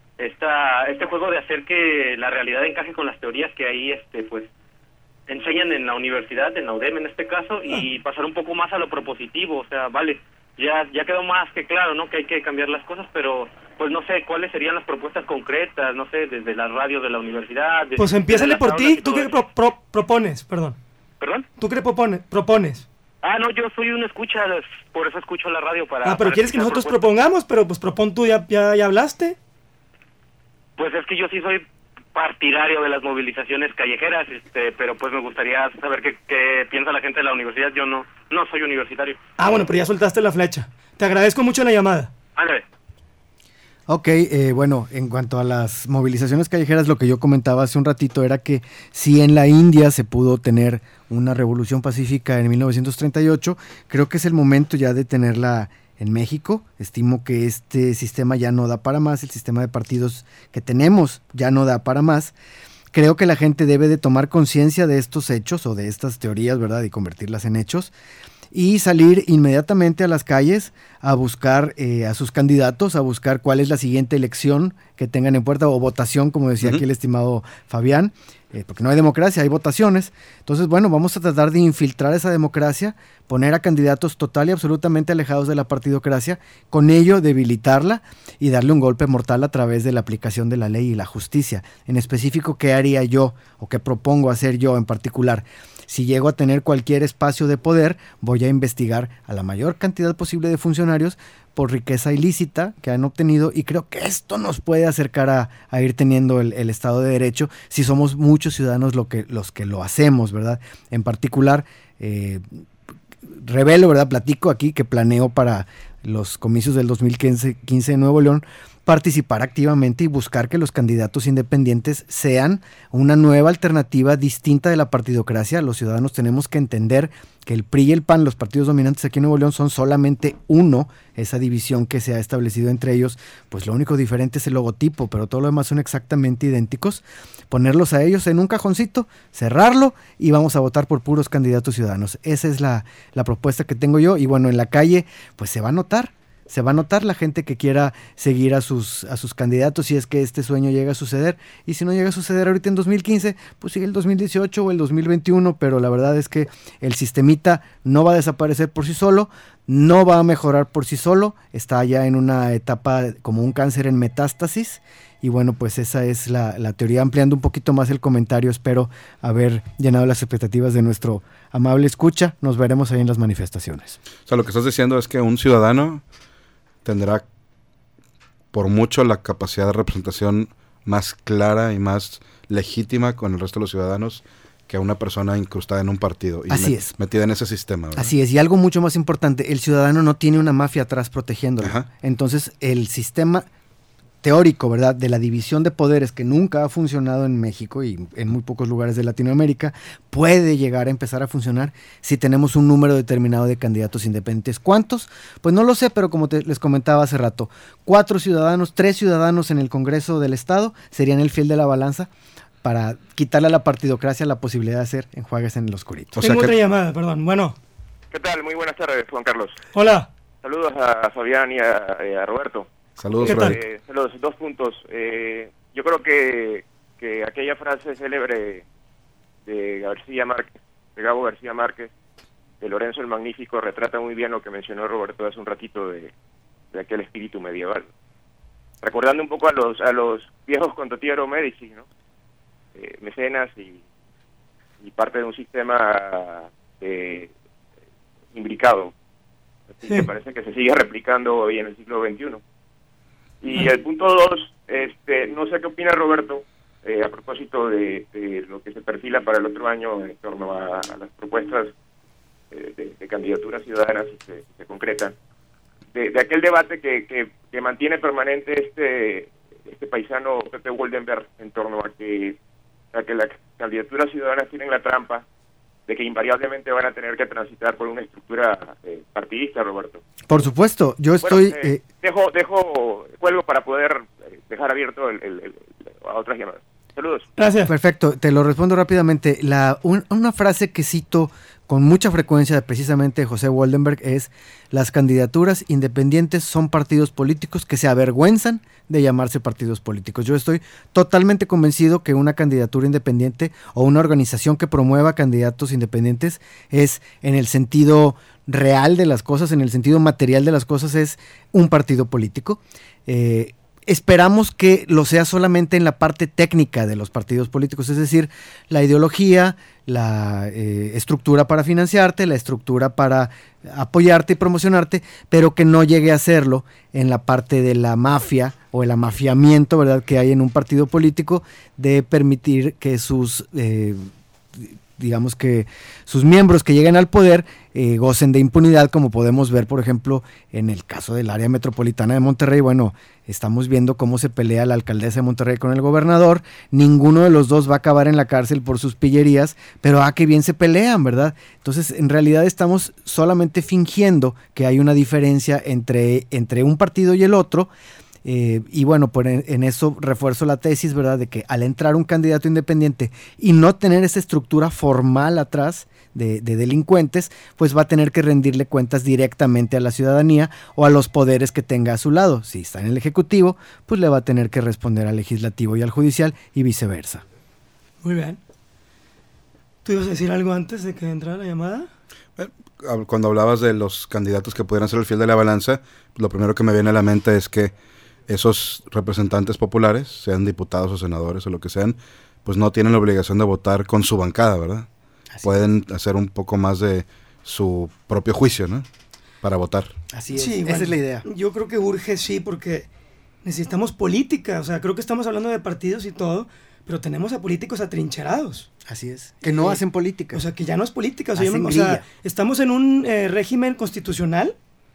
este juego de hacer que la realidad encaje con las teorías que ahí pues enseñan en la universidad, en la UDEM en este caso, y pasar un poco más a lo propositivo. O sea, vale, ya quedó más que claro, ¿no?, que hay que cambiar las cosas, pero pues no sé cuáles serían las propuestas concretas, no sé, desde las radios de la universidad.
Pues empiézale por ti. ¿Tú qué propones? Perdón.
¿Perdón?
¿Tú qué propones?
No, yo soy una escucha, por eso escucho la radio para...
Pero
para
quieres que
escuchar
nosotros
propuestas.
propongamos, pero pues propon tú, ya hablaste.
Pues es que yo sí soy partidario de las movilizaciones callejeras, pero pues me gustaría saber qué piensa la gente de la universidad. Yo no soy universitario.
Bueno, pero ya soltaste la flecha. Te agradezco mucho la llamada.
Ándale.
Ok, bueno, en cuanto a las movilizaciones callejeras, lo que yo comentaba hace un ratito era que si en la India se pudo tener una revolución pacífica en 1938, creo que es el momento ya de tenerla en México. Estimo que este sistema ya no da para más, el sistema de partidos que tenemos ya no da para más. Creo que la gente debe de tomar conciencia de estos hechos o de estas teorías, ¿verdad?, y convertirlas en hechos. Y salir inmediatamente a las calles a buscar a sus candidatos, a buscar cuál es la siguiente elección que tengan en puerta o votación, como decía aquí el estimado Fabián, porque no hay democracia, hay votaciones. Entonces, bueno, vamos a tratar de infiltrar esa democracia, poner a candidatos total y absolutamente alejados de la partidocracia, con ello debilitarla y darle un golpe mortal a través de la aplicación de la ley y la justicia. En específico, ¿qué haría yo o qué propongo hacer yo en particular? Si llego a tener cualquier espacio de poder, voy a investigar a la mayor cantidad posible de funcionarios por riqueza ilícita que han obtenido, y creo que esto nos puede acercar a ir teniendo el Estado de Derecho si somos muchos ciudadanos los que lo hacemos, ¿verdad? En particular, revelo, ¿verdad? Platico aquí que planeo para los comicios del 2015 en Nuevo León participar activamente y buscar que los candidatos independientes sean una nueva alternativa distinta de la partidocracia. Los ciudadanos tenemos que entender que el PRI y el PAN, los partidos dominantes aquí en Nuevo León, son solamente uno. Esa división que se ha establecido entre ellos, pues lo único diferente es el logotipo, pero todo lo demás son exactamente idénticos. Ponerlos a ellos en un cajoncito, cerrarlo y vamos a votar por puros candidatos ciudadanos. Esa es la propuesta que tengo yo, y bueno, en la calle pues se va a notar. Se va a notar la gente que quiera seguir a sus candidatos si es que este sueño llega a suceder, y si no llega a suceder ahorita en 2015, pues sigue el 2018 o el 2021, pero la verdad es que el sistemita no va a desaparecer por sí solo, no va a mejorar por sí solo, está ya en una etapa como un cáncer en metástasis, y bueno, pues esa es la teoría. Ampliando un poquito más el comentario, espero haber llenado las expectativas de nuestro amable escucha. Nos veremos ahí en las manifestaciones.
O sea, lo que estás diciendo es que un ciudadano tendrá por mucho la capacidad de representación más clara y más legítima con el resto de los ciudadanos que una persona incrustada en un partido y
Así es.
metida en ese sistema, ¿verdad?
Así es, y algo mucho más importante, el ciudadano no tiene una mafia atrás protegiéndolo.
Ajá.
Entonces, el sistema teórico, ¿verdad?, de la división de poderes, que nunca ha funcionado en México y en muy pocos lugares de Latinoamérica, puede llegar a empezar a funcionar si tenemos un número determinado de candidatos independientes. ¿Cuántos? Pues no lo sé, pero como les comentaba hace rato, 3 ciudadanos en el Congreso del Estado serían el fiel de la balanza para quitarle a la partidocracia la posibilidad de hacer enjuagues en el oscurito.
O sea
Tengo
que-
otra llamada, perdón. Bueno,
¿Qué tal? Muy buenas tardes, Juan Carlos.
hola.
Saludos a Fabián y a Roberto.
Saludos,
¿Qué tal?
Freddy.
Saludos, 2 puntos. Yo creo que aquella frase célebre de García Márquez, de Gabo García Márquez, Lorenzo el Magnífico retrata muy bien lo que mencionó Roberto hace un ratito de aquel espíritu medieval. Recordando un poco a los viejos condottiero Medici, ¿no? Mecenas y parte de un sistema imbricado. Así que parece que se sigue replicando hoy en el siglo XXI. Y el punto 2, no sé qué opina Roberto a propósito de lo que se perfila para el otro año en torno a las propuestas de candidaturas ciudadanas que se concretan, de aquel debate que mantiene permanente este paisano Pepe Woldenberg en torno a que las candidaturas ciudadanas tienen la trampa de que invariablemente van a tener que transitar por una estructura partidista, Roberto.
Por supuesto, yo estoy...
Cuelgo para poder dejar abierto a otras llamadas. Saludos.
Gracias.
Perfecto, te lo respondo rápidamente. Una frase que cito con mucha frecuencia precisamente de José Woldenberg es: las candidaturas independientes son partidos políticos que se avergüenzan de llamarse partidos políticos. Yo estoy totalmente convencido que una candidatura independiente o una organización que promueva candidatos independientes es, en el sentido real de las cosas, en el sentido material de las cosas, es un partido político. Esperamos que lo sea solamente en la parte técnica de los partidos políticos, es decir, la ideología, la estructura para financiarte, la estructura para apoyarte y promocionarte, pero que no llegue a hacerlo en la parte de la mafia o el amafiamiento, ¿verdad?, que hay en un partido político, de permitir que sus miembros que lleguen al poder gocen de impunidad, como podemos ver, por ejemplo, en el caso del área metropolitana de Monterrey. Bueno, estamos viendo cómo se pelea la alcaldesa de Monterrey con el gobernador. Ninguno de los dos va a acabar en la cárcel por sus pillerías, pero qué bien se pelean, ¿verdad? Entonces, en realidad estamos solamente fingiendo que hay una diferencia entre un partido y el otro. Y bueno, en eso refuerzo la tesis, ¿verdad?, de que al entrar un candidato independiente y no tener esa estructura formal atrás de delincuentes, pues va a tener que rendirle cuentas directamente a la ciudadanía o a los poderes que tenga a su lado. Si está en el Ejecutivo, pues le va a tener que responder al Legislativo y al Judicial, y viceversa.
Muy bien. ¿Tú ibas a decir algo antes de que entrara la llamada?
Cuando hablabas de los candidatos que pudieran ser el fiel de la balanza, lo primero que me viene a la mente es que esos representantes populares, sean diputados o senadores o lo que sean, pues no tienen la obligación de votar con su bancada, ¿verdad? Pueden hacer un poco más de su propio juicio, ¿no?, para votar.
Así es,
sí,
esa es la idea.
Yo creo que urge, sí, porque necesitamos política. O sea, creo que estamos hablando de partidos y todo, pero tenemos a políticos atrincherados.
Así es, que no hacen política.
O sea, que ya no es política. O sea, estamos en un régimen constitucional.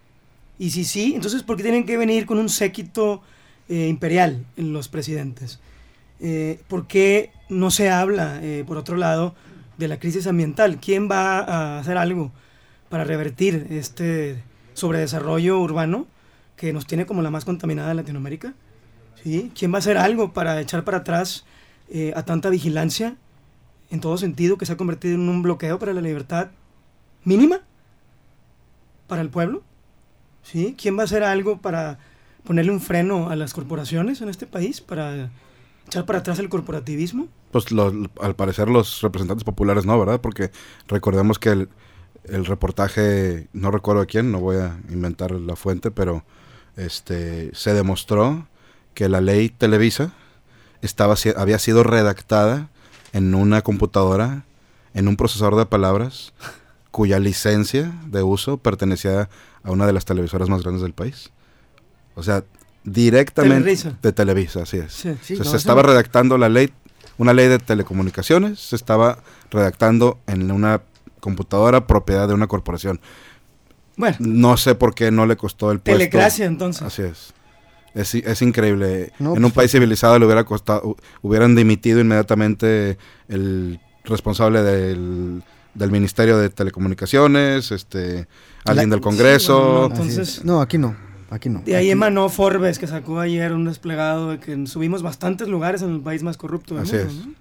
Y sí, entonces ¿por qué tienen que venir con un séquito imperial en los presidentes? ¿Por qué no se habla, por otro lado, de la crisis ambiental? ¿Quién va a hacer algo para revertir este sobredesarrollo urbano que nos tiene como la más contaminada de Latinoamérica? ¿Sí? ¿Quién va a hacer algo para echar para atrás a tanta vigilancia en todo sentido que se ha convertido en un bloqueo para la libertad mínima para el pueblo? ¿Sí? ¿Quién va a hacer algo para ponerle un freno a las corporaciones en este país, para echar para atrás el corporativismo?
Pues al parecer los representantes populares no, ¿verdad? Porque recordemos que el reportaje, no recuerdo de quién, no voy a inventar la fuente, pero se demostró que la ley Televisa había sido redactada en una computadora, en un procesador de palabras, cuya licencia de uso pertenecía a una de las televisoras más grandes del país. O sea, directamente
Televisa.
De Televisa, así es.
Sí,
se estaba redactando una ley de telecomunicaciones, se estaba redactando en una computadora propiedad de una corporación.
Bueno.
No sé por qué no le costó el puesto.
Telecracia, entonces.
Así es. Es increíble.
No,
en un país civilizado le hubiera costado, hubieran dimitido inmediatamente el responsable del Ministerio de Telecomunicaciones, alguien del Congreso.
Sí, bueno, entonces,
no, aquí no.
De ahí emanó Forbes, que sacó ayer un desplegado de que subimos bastantes lugares en el país más corrupto del
mundo. Así es.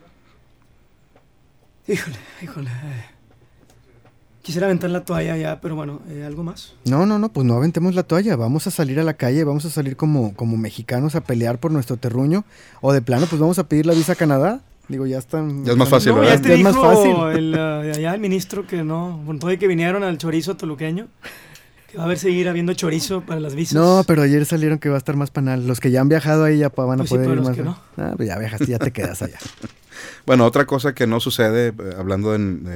¿No? Híjole. Quisiera aventar la toalla ya, pero bueno, ¿algo más?
No, pues no aventemos la toalla. Vamos a salir a la calle, vamos a salir como mexicanos a pelear por nuestro terruño. O de plano, pues vamos a pedir la visa a Canadá. Digo, ya están...
Ya es más fácil,
No,
¿verdad?
ya te
Es
dijo
más fácil.
allá el ministro que no, con todo y que vinieron al chorizo toluqueño, que va a haber seguir habiendo chorizo para las visas.
No, pero ayer salieron que va a estar más panal. Los que ya han viajado ahí ya van a
Pues sí,
poder
pero
ir
los
más.
que no.
Ah, pues ya viajaste, ya te quedas allá.
Bueno, otra cosa que no sucede, hablando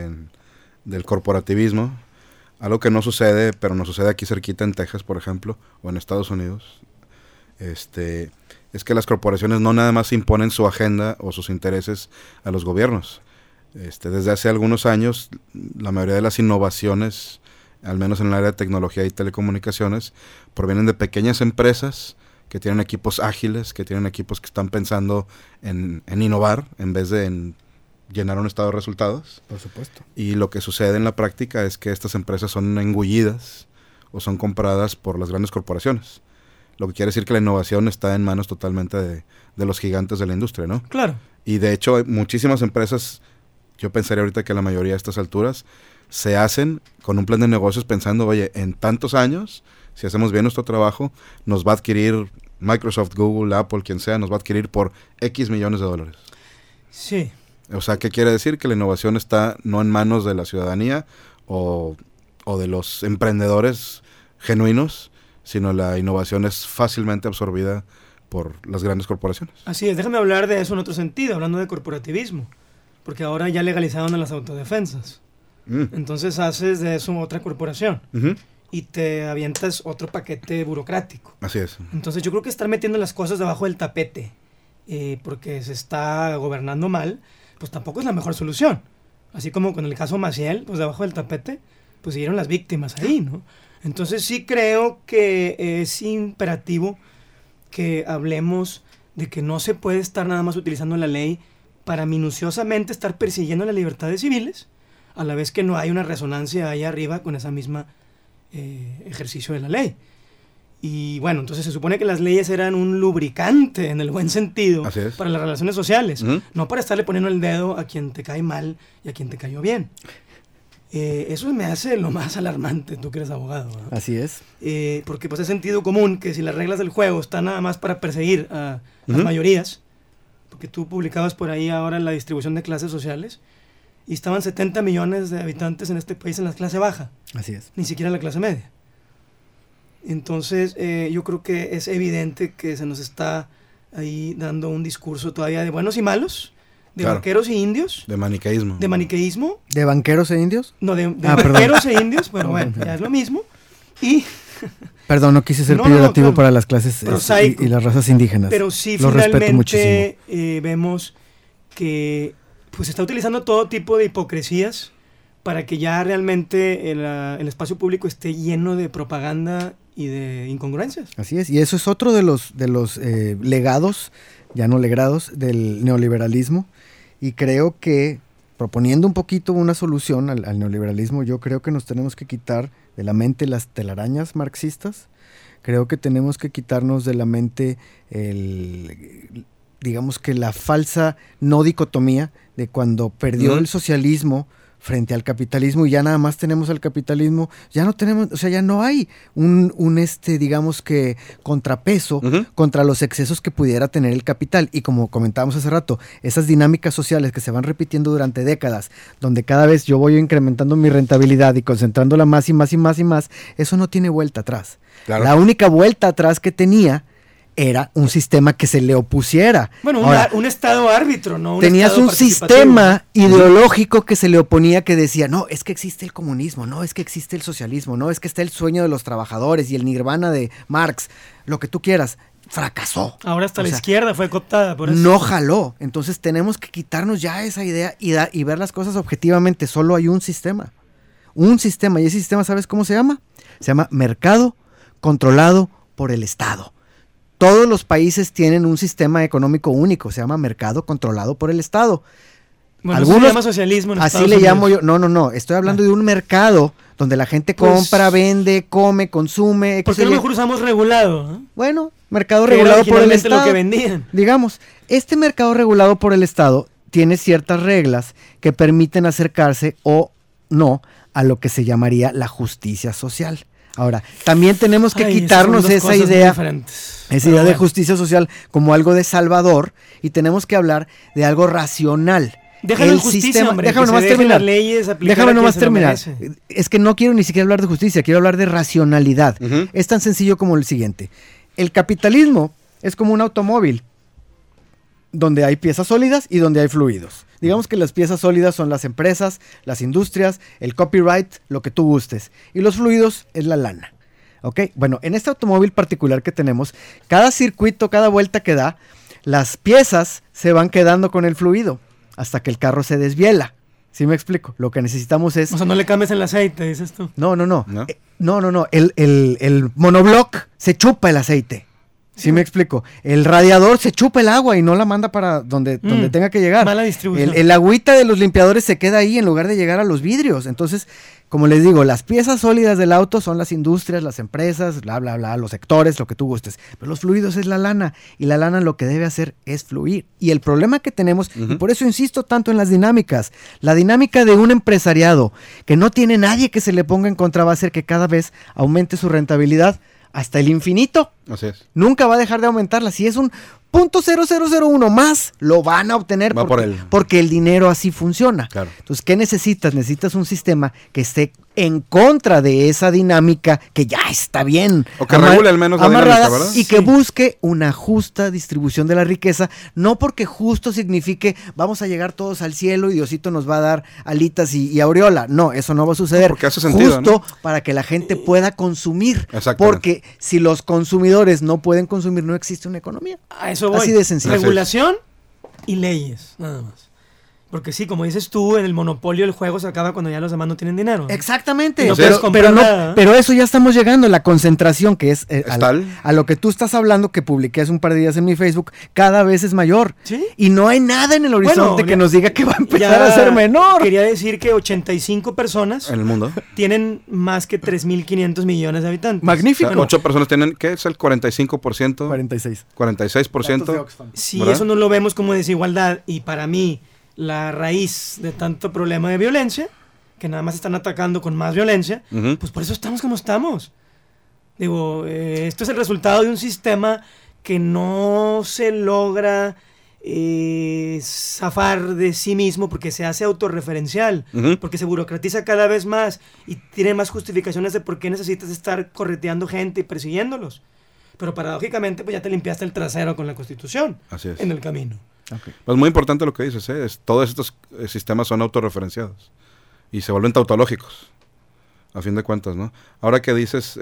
del corporativismo, algo que no sucede, pero nos sucede aquí cerquita en Texas, por ejemplo, o en Estados Unidos, es que las corporaciones no nada más imponen su agenda o sus intereses a los gobiernos. Desde hace algunos años, la mayoría de las innovaciones, al menos en el área de tecnología y telecomunicaciones, provienen de pequeñas empresas que tienen equipos ágiles, que tienen equipos que están pensando en innovar en vez de en llenar un estado de resultados.
Por supuesto.
Y lo que sucede en la práctica es que estas empresas son engullidas o son compradas por las grandes corporaciones. Lo que quiere decir que la innovación está en manos totalmente de los gigantes de la industria, ¿no?
Claro.
Y de hecho hay muchísimas empresas, yo pensaría ahorita que la mayoría a estas alturas, se hacen con un plan de negocios pensando, oye, en tantos años, si hacemos bien nuestro trabajo, nos va a adquirir Microsoft, Google, Apple, quien sea, nos va a adquirir por X millones de dólares.
Sí.
O sea, ¿qué quiere decir? Que la innovación está no en manos de la ciudadanía o de los emprendedores genuinos, sino la innovación es fácilmente absorbida por las grandes corporaciones.
Así es, déjame hablar de eso en otro sentido, hablando de corporativismo, porque ahora ya legalizaron a las autodefensas. Entonces haces de eso otra corporación y te avientas otro paquete burocrático.
Así es.
Entonces yo creo que estar metiendo las cosas debajo del tapete porque se está gobernando mal, pues tampoco es la mejor solución. Así como con el caso Maciel, pues debajo del tapete, pues siguieron las víctimas ahí, ¿no? Entonces sí creo que es imperativo que hablemos de que no se puede estar nada más utilizando la ley para minuciosamente estar persiguiendo las libertades civiles, a la vez que no hay una resonancia ahí arriba con esa misma ejercicio de la ley. Y bueno, entonces se supone que las leyes eran un lubricante en el buen sentido para las relaciones sociales, no para estarle poniendo el dedo a quien te cae mal y a quien te cayó bien. Eso me hace lo más alarmante, tú que eres abogado, ¿no?
Así es.
Porque pues es sentido común que si las reglas del juego están nada más para perseguir a las mayorías, porque tú publicabas por ahí ahora la distribución de clases sociales, y estaban 70 millones de habitantes en este país en la clase baja.
Así es.
Ni siquiera en la clase media. Entonces yo creo que es evidente que se nos está ahí dando un discurso todavía de buenos y malos, de banqueros y indios.
De maniqueísmo.
De maniqueísmo.
¿De banqueros e indios?
No, de banqueros e indios, pero bueno, ya es lo mismo. Y...
Perdón, no quise ser peyorativo
claro,
para las clases y las razas indígenas.
Pero sí,
lo respeto muchísimo.
finalmente vemos que pues se está utilizando todo tipo de hipocresías para que ya realmente el espacio público esté lleno de propaganda y de incongruencias.
Así es, y eso es otro de los legados, ya no legrados, del neoliberalismo, y creo que proponiendo un poquito una solución al neoliberalismo, yo creo que nos tenemos que quitar de la mente las telarañas marxistas, creo que tenemos que quitarnos de la mente digamos que la falsa no dicotomía de cuando perdió el socialismo frente al capitalismo y ya nada más tenemos al capitalismo, ya no tenemos, o sea, ya no hay un digamos que contrapeso contra los excesos que pudiera tener el capital. Y como comentábamos hace rato, esas dinámicas sociales que se van repitiendo durante décadas, donde cada vez yo voy incrementando mi rentabilidad y concentrándola más y más y más y más, eso no tiene vuelta atrás. Claro. La única vuelta atrás que tenía era un sistema que se le opusiera.
Bueno,
ahora,
un estado árbitro, ¿no?
Tenías un sistema ideológico que se le oponía, que decía, no, es que existe el comunismo, no, es que existe el socialismo, no, es que está el sueño de los trabajadores y el nirvana de Marx, lo que tú quieras. Fracasó.
Ahora hasta la izquierda fue cooptada por eso.
No jaló. Entonces tenemos que quitarnos ya esa idea y ver las cosas objetivamente. Solo hay un sistema. Un sistema. ¿Y ese sistema sabes cómo se llama? Se llama mercado controlado por el Estado. Todos los países tienen un sistema económico único, se llama mercado controlado por el Estado.
Bueno, algunos se llama socialismo en
así
Estados
le
Unidos.
llamo yo. No, estoy hablando de un mercado donde la gente compra, vende, come, consume.
¿Por qué no mejor usamos regulado?
Bueno, mercado regulado por el Estado.
Lo que vendían.
Digamos, este mercado regulado por el Estado tiene ciertas reglas que permiten acercarse o no a lo que se llamaría la justicia social. Ahora, también tenemos que
Ay,
quitarnos
esas son dos
esa
cosas muy
idea,
diferentes.
esa
Pero
idea de
bueno.
justicia social como algo de salvador, y tenemos que hablar de algo racional.
Déjalo en justicia, hombre,
déjame
que se
nomás
dejen
terminar.
las leyes aplicar
Déjame
a quien
nomás
se lo
terminar.
merece.
Es que no quiero ni siquiera hablar de justicia, quiero hablar de racionalidad.
Ujú.
Es tan sencillo como el siguiente. El capitalismo es como un automóvil donde hay piezas sólidas y donde hay fluidos. Digamos que las piezas sólidas son las empresas, las industrias, el copyright, lo que tú gustes. Y los fluidos es la lana. ¿Ok? Bueno, en este automóvil particular que tenemos, cada circuito, cada vuelta que da, las piezas se van quedando con el fluido hasta que el carro se desviela. ¿Sí me explico? Lo que necesitamos es...
O sea, no le cambies el aceite, dices tú.
No.
¿No?
No. El monobloc se chupa el aceite. ¿Sí me explico? El radiador se chupa el agua y no la manda para donde tenga que llegar.
Mala distribución.
El agüita de los limpiadores se queda ahí en lugar de llegar a los vidrios. Entonces, como les digo, las piezas sólidas del auto son las industrias, las empresas, bla, bla, bla, los sectores, lo que tú gustes. Pero los fluidos es la lana. Y la lana lo que debe hacer es fluir. Y el problema que tenemos, y por eso insisto tanto en las dinámicas, la dinámica de un empresariado que no tiene nadie que se le ponga en contra va a hacer que cada vez aumente su rentabilidad hasta el infinito.
Así es.
Nunca va a dejar de aumentarla. Si es un 0.0001 más, lo van a obtener
Va por él.
porque el dinero así funciona.
Claro.
Entonces, ¿qué necesitas? Necesitas un sistema que esté en contra de esa dinámica que ya está bien
O que regule al menos la
amarrada,
dinámica, ¿verdad?
y que busque una justa distribución de la riqueza, no porque justo signifique vamos a llegar todos al cielo y Diosito nos va a dar alitas y aureola. No, eso no va a suceder.
Porque hace sentido,
justo
¿no?
para que la gente pueda consumir.
Exactamente.
Porque si los consumidores no pueden consumir, no existe una economía.
A eso voy.
Así de sencillo.
Regulación y leyes, nada más. Porque sí, como dices tú, en el monopolio el juego se acaba cuando ya los demás no tienen dinero.
Exactamente,
No
pero,
puedes comprar
pero, no,
nada.
pero eso ya estamos llegando, la concentración que es
tal.
a lo que tú estás hablando, que publiqué hace un par de días en mi Facebook, cada vez es mayor.
¿Sí?
Y no hay nada en el horizonte que
ya-
nos diga que va a empezar
ya
a ser menor.
Quería decir que 85 personas
En el mundo.
tienen más que 3.500 millones de habitantes.
O
Magnífico.
sea, 8 personas tienen, ¿qué es el 45%?
46.
46%.
Si
¿verdad?
eso no lo vemos como desigualdad, y para mí la raíz de tanto problema de violencia, que nada más están atacando con más violencia,
Ujú.
pues por eso estamos como estamos. Digo, esto es el resultado de un sistema que no se logra zafar de sí mismo porque se hace autorreferencial,
Ujú.
porque se burocratiza cada vez más y tiene más justificaciones de por qué necesitas estar correteando gente y persiguiéndolos. Pero paradójicamente pues ya te limpiaste el trasero con la Constitución
Así es.
en el camino.
Pues muy importante lo que dices, ¿eh? Todos estos sistemas son autorreferenciados y se vuelven tautológicos, a fin de cuentas, ¿no? Ahora que dices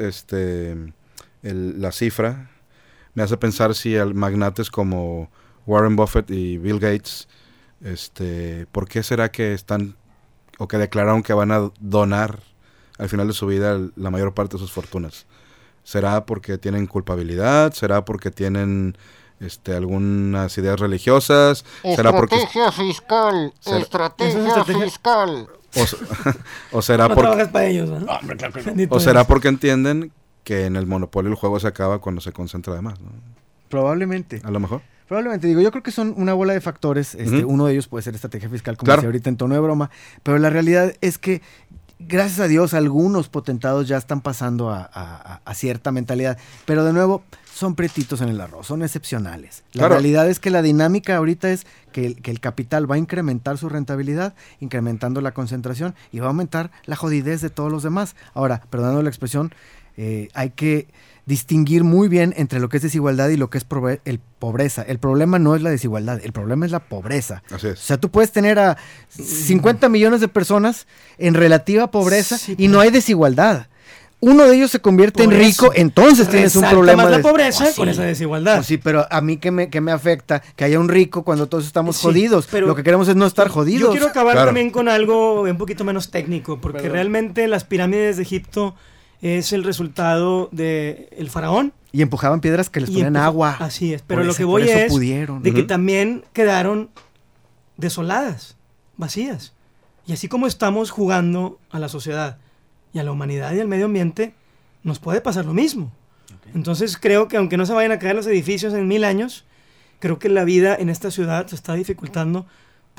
la cifra, me hace pensar si magnates como Warren Buffett y Bill Gates, ¿por qué será que están o que declararon que van a donar al final de su vida la mayor parte de sus fortunas? ¿Será porque tienen culpabilidad? ¿Será porque tienen algunas ideas religiosas? ¿Será porque
fiscal,
será-
estrategia
fiscal.
o será
No
porque
trabajas para ellos, ¿no? Bendito
o será
Dios.
porque entienden que en el monopolio el juego se acaba cuando se concentra de más, ¿no?
Probablemente.
A lo mejor.
Probablemente, digo, yo creo que son una bola de factores.
Ujú.
Uno de ellos puede ser estrategia fiscal, como
Claro.
decía ahorita en tono de broma, pero la realidad es que, gracias a Dios, algunos potentados ya están pasando a cierta mentalidad, pero de nuevo, son pretitos en el arroz, son excepcionales. La
Claro.
realidad es que la dinámica ahorita es que el capital va a incrementar su rentabilidad, incrementando la concentración, y va a aumentar la jodidez de todos los demás. Ahora, perdonando la expresión, hay que distinguir muy bien entre lo que es desigualdad y lo que es pobreza. El problema no es la desigualdad, el problema es la pobreza.
Así
O
es.
sea, tú puedes tener a 50 millones de personas en relativa pobreza
Sí,
y no hay desigualdad. Uno de ellos se convierte en
Por
rico,
eso,
entonces tienes un
resalta
problema
más
de
la pobreza
Pues
con
sí.
esa desigualdad.
Pues sí, pero a mí ¿qué me afecta que haya un rico cuando todos estamos
Sí,
jodidos?
pero
Lo que queremos es no estar jodidos.
Yo quiero acabar
Claro.
también con algo un poquito menos técnico, porque
Perdón.
realmente las pirámides de Egipto es el resultado del faraón.
Y empujaban piedras que les
y
ponían
empuja-
agua.
Así es, pero
Por
lo
eso-
que
por
voy
eso
es
pudieron.
de que
Ujú.
también quedaron desoladas, vacías. Y así como estamos jugando a la sociedad y a la humanidad y al medio ambiente, nos puede pasar lo mismo. Entonces creo que aunque no se vayan a caer los edificios en 1000 años, creo que la vida en esta ciudad se está dificultando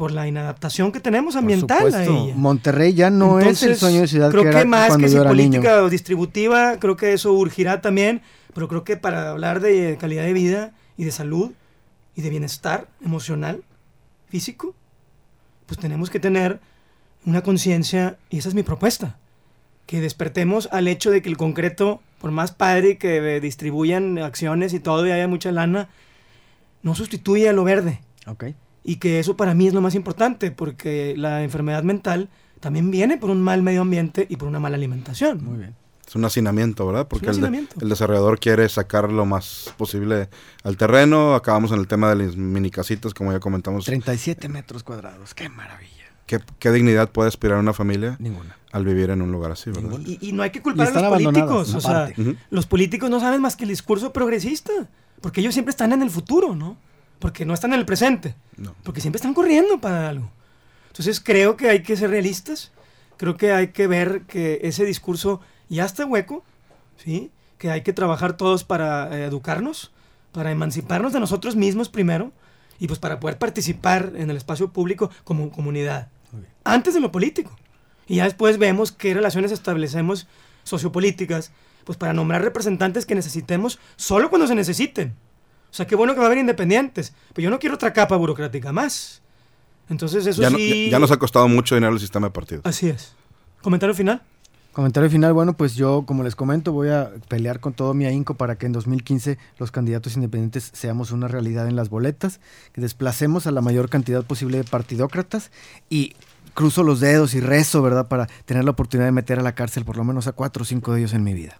por la inadaptación que tenemos ambiental
Por
a
supuesto.
ella.
Monterrey ya no es el sueño de ciudad
creo
que era
más
cuando
que
yo
si
era
política
niño.
distributiva, creo que eso urgirá también, pero creo que para hablar de calidad de vida y de salud y de bienestar emocional, físico, pues tenemos que tener una conciencia, y esa es mi propuesta, que despertemos al hecho de que el concreto, por más padre que distribuyan acciones y todo y haya mucha lana, no sustituye a lo verde.
Okay.
Y que eso para mí es lo más importante, porque la enfermedad mental también viene por un mal medio ambiente y por una mala alimentación.
Muy bien.
Es un hacinamiento, ¿verdad? Porque
Es un hacinamiento.
el desarrollador quiere sacar lo más posible al terreno. Acabamos en el tema de las mini casitas, como ya comentamos.
37 metros cuadrados, qué maravilla.
¿Qué dignidad puede aspirar una familia
Ninguna.
al vivir en un lugar así, verdad?
Y no hay que culpar
Y
a los
están
políticos.
abandonadas,
O sea,
aparte.
Ujú.
los políticos no saben más que el discurso progresista, porque ellos siempre están en el futuro, ¿no? Porque no están en el presente,
No.
porque siempre están corriendo para algo. Entonces creo que hay que ser realistas, creo que hay que ver que ese discurso ya está hueco, ¿sí? Que hay que trabajar todos para educarnos, para emanciparnos de nosotros mismos primero, y pues para poder participar en el espacio público como comunidad, antes de lo político. Y ya después vemos qué relaciones establecemos sociopolíticas, pues para nombrar representantes que necesitemos solo cuando se necesiten. O sea, qué bueno que va a haber independientes, pero yo no quiero otra capa burocrática más. Entonces eso sí...
Ya nos ha costado mucho dinero el sistema de partidos.
Así es. ¿Comentario final?
Comentario final, bueno, pues yo, como les comento, voy a pelear con todo mi ahínco para que en 2015 los candidatos independientes seamos una realidad en las boletas, que desplacemos a la mayor cantidad posible de partidócratas y cruzo los dedos y rezo, ¿verdad?, para tener la oportunidad de meter a la cárcel por lo menos a 4 o 5 de ellos en mi vida.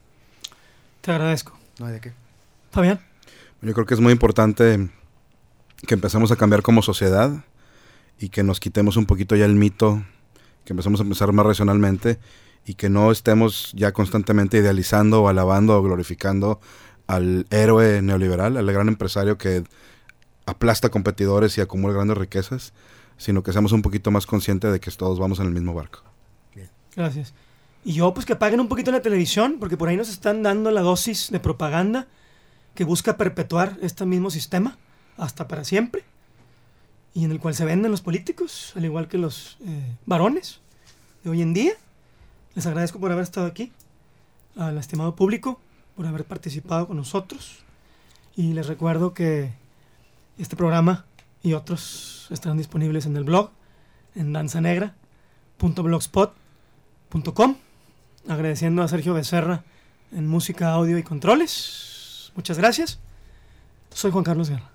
Te agradezco.
No hay de qué.
Fabián.
Yo creo que es muy importante que empecemos a cambiar como sociedad y que nos quitemos un poquito ya el mito, que empecemos a pensar más racionalmente y que no estemos ya constantemente idealizando o alabando o glorificando al héroe neoliberal, al gran empresario que aplasta competidores y acumula grandes riquezas, sino que seamos un poquito más conscientes de que todos vamos en el mismo barco.
Gracias. Y yo, pues que apaguen un poquito la televisión, porque por ahí nos están dando la dosis de propaganda que busca perpetuar este mismo sistema hasta para siempre, y en el cual se venden los políticos, al igual que los varones de hoy en día. Les agradezco por haber estado aquí, al estimado público, por haber participado con nosotros, y les recuerdo que este programa y otros estarán disponibles en el blog, en danzanegra.blogspot.com. Agradeciendo a Sergio Becerra en música, audio y controles. Muchas gracias. Soy Juan Carlos Guerra.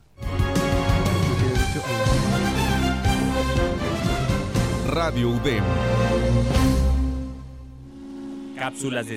Radio UDEM.
Cápsulas de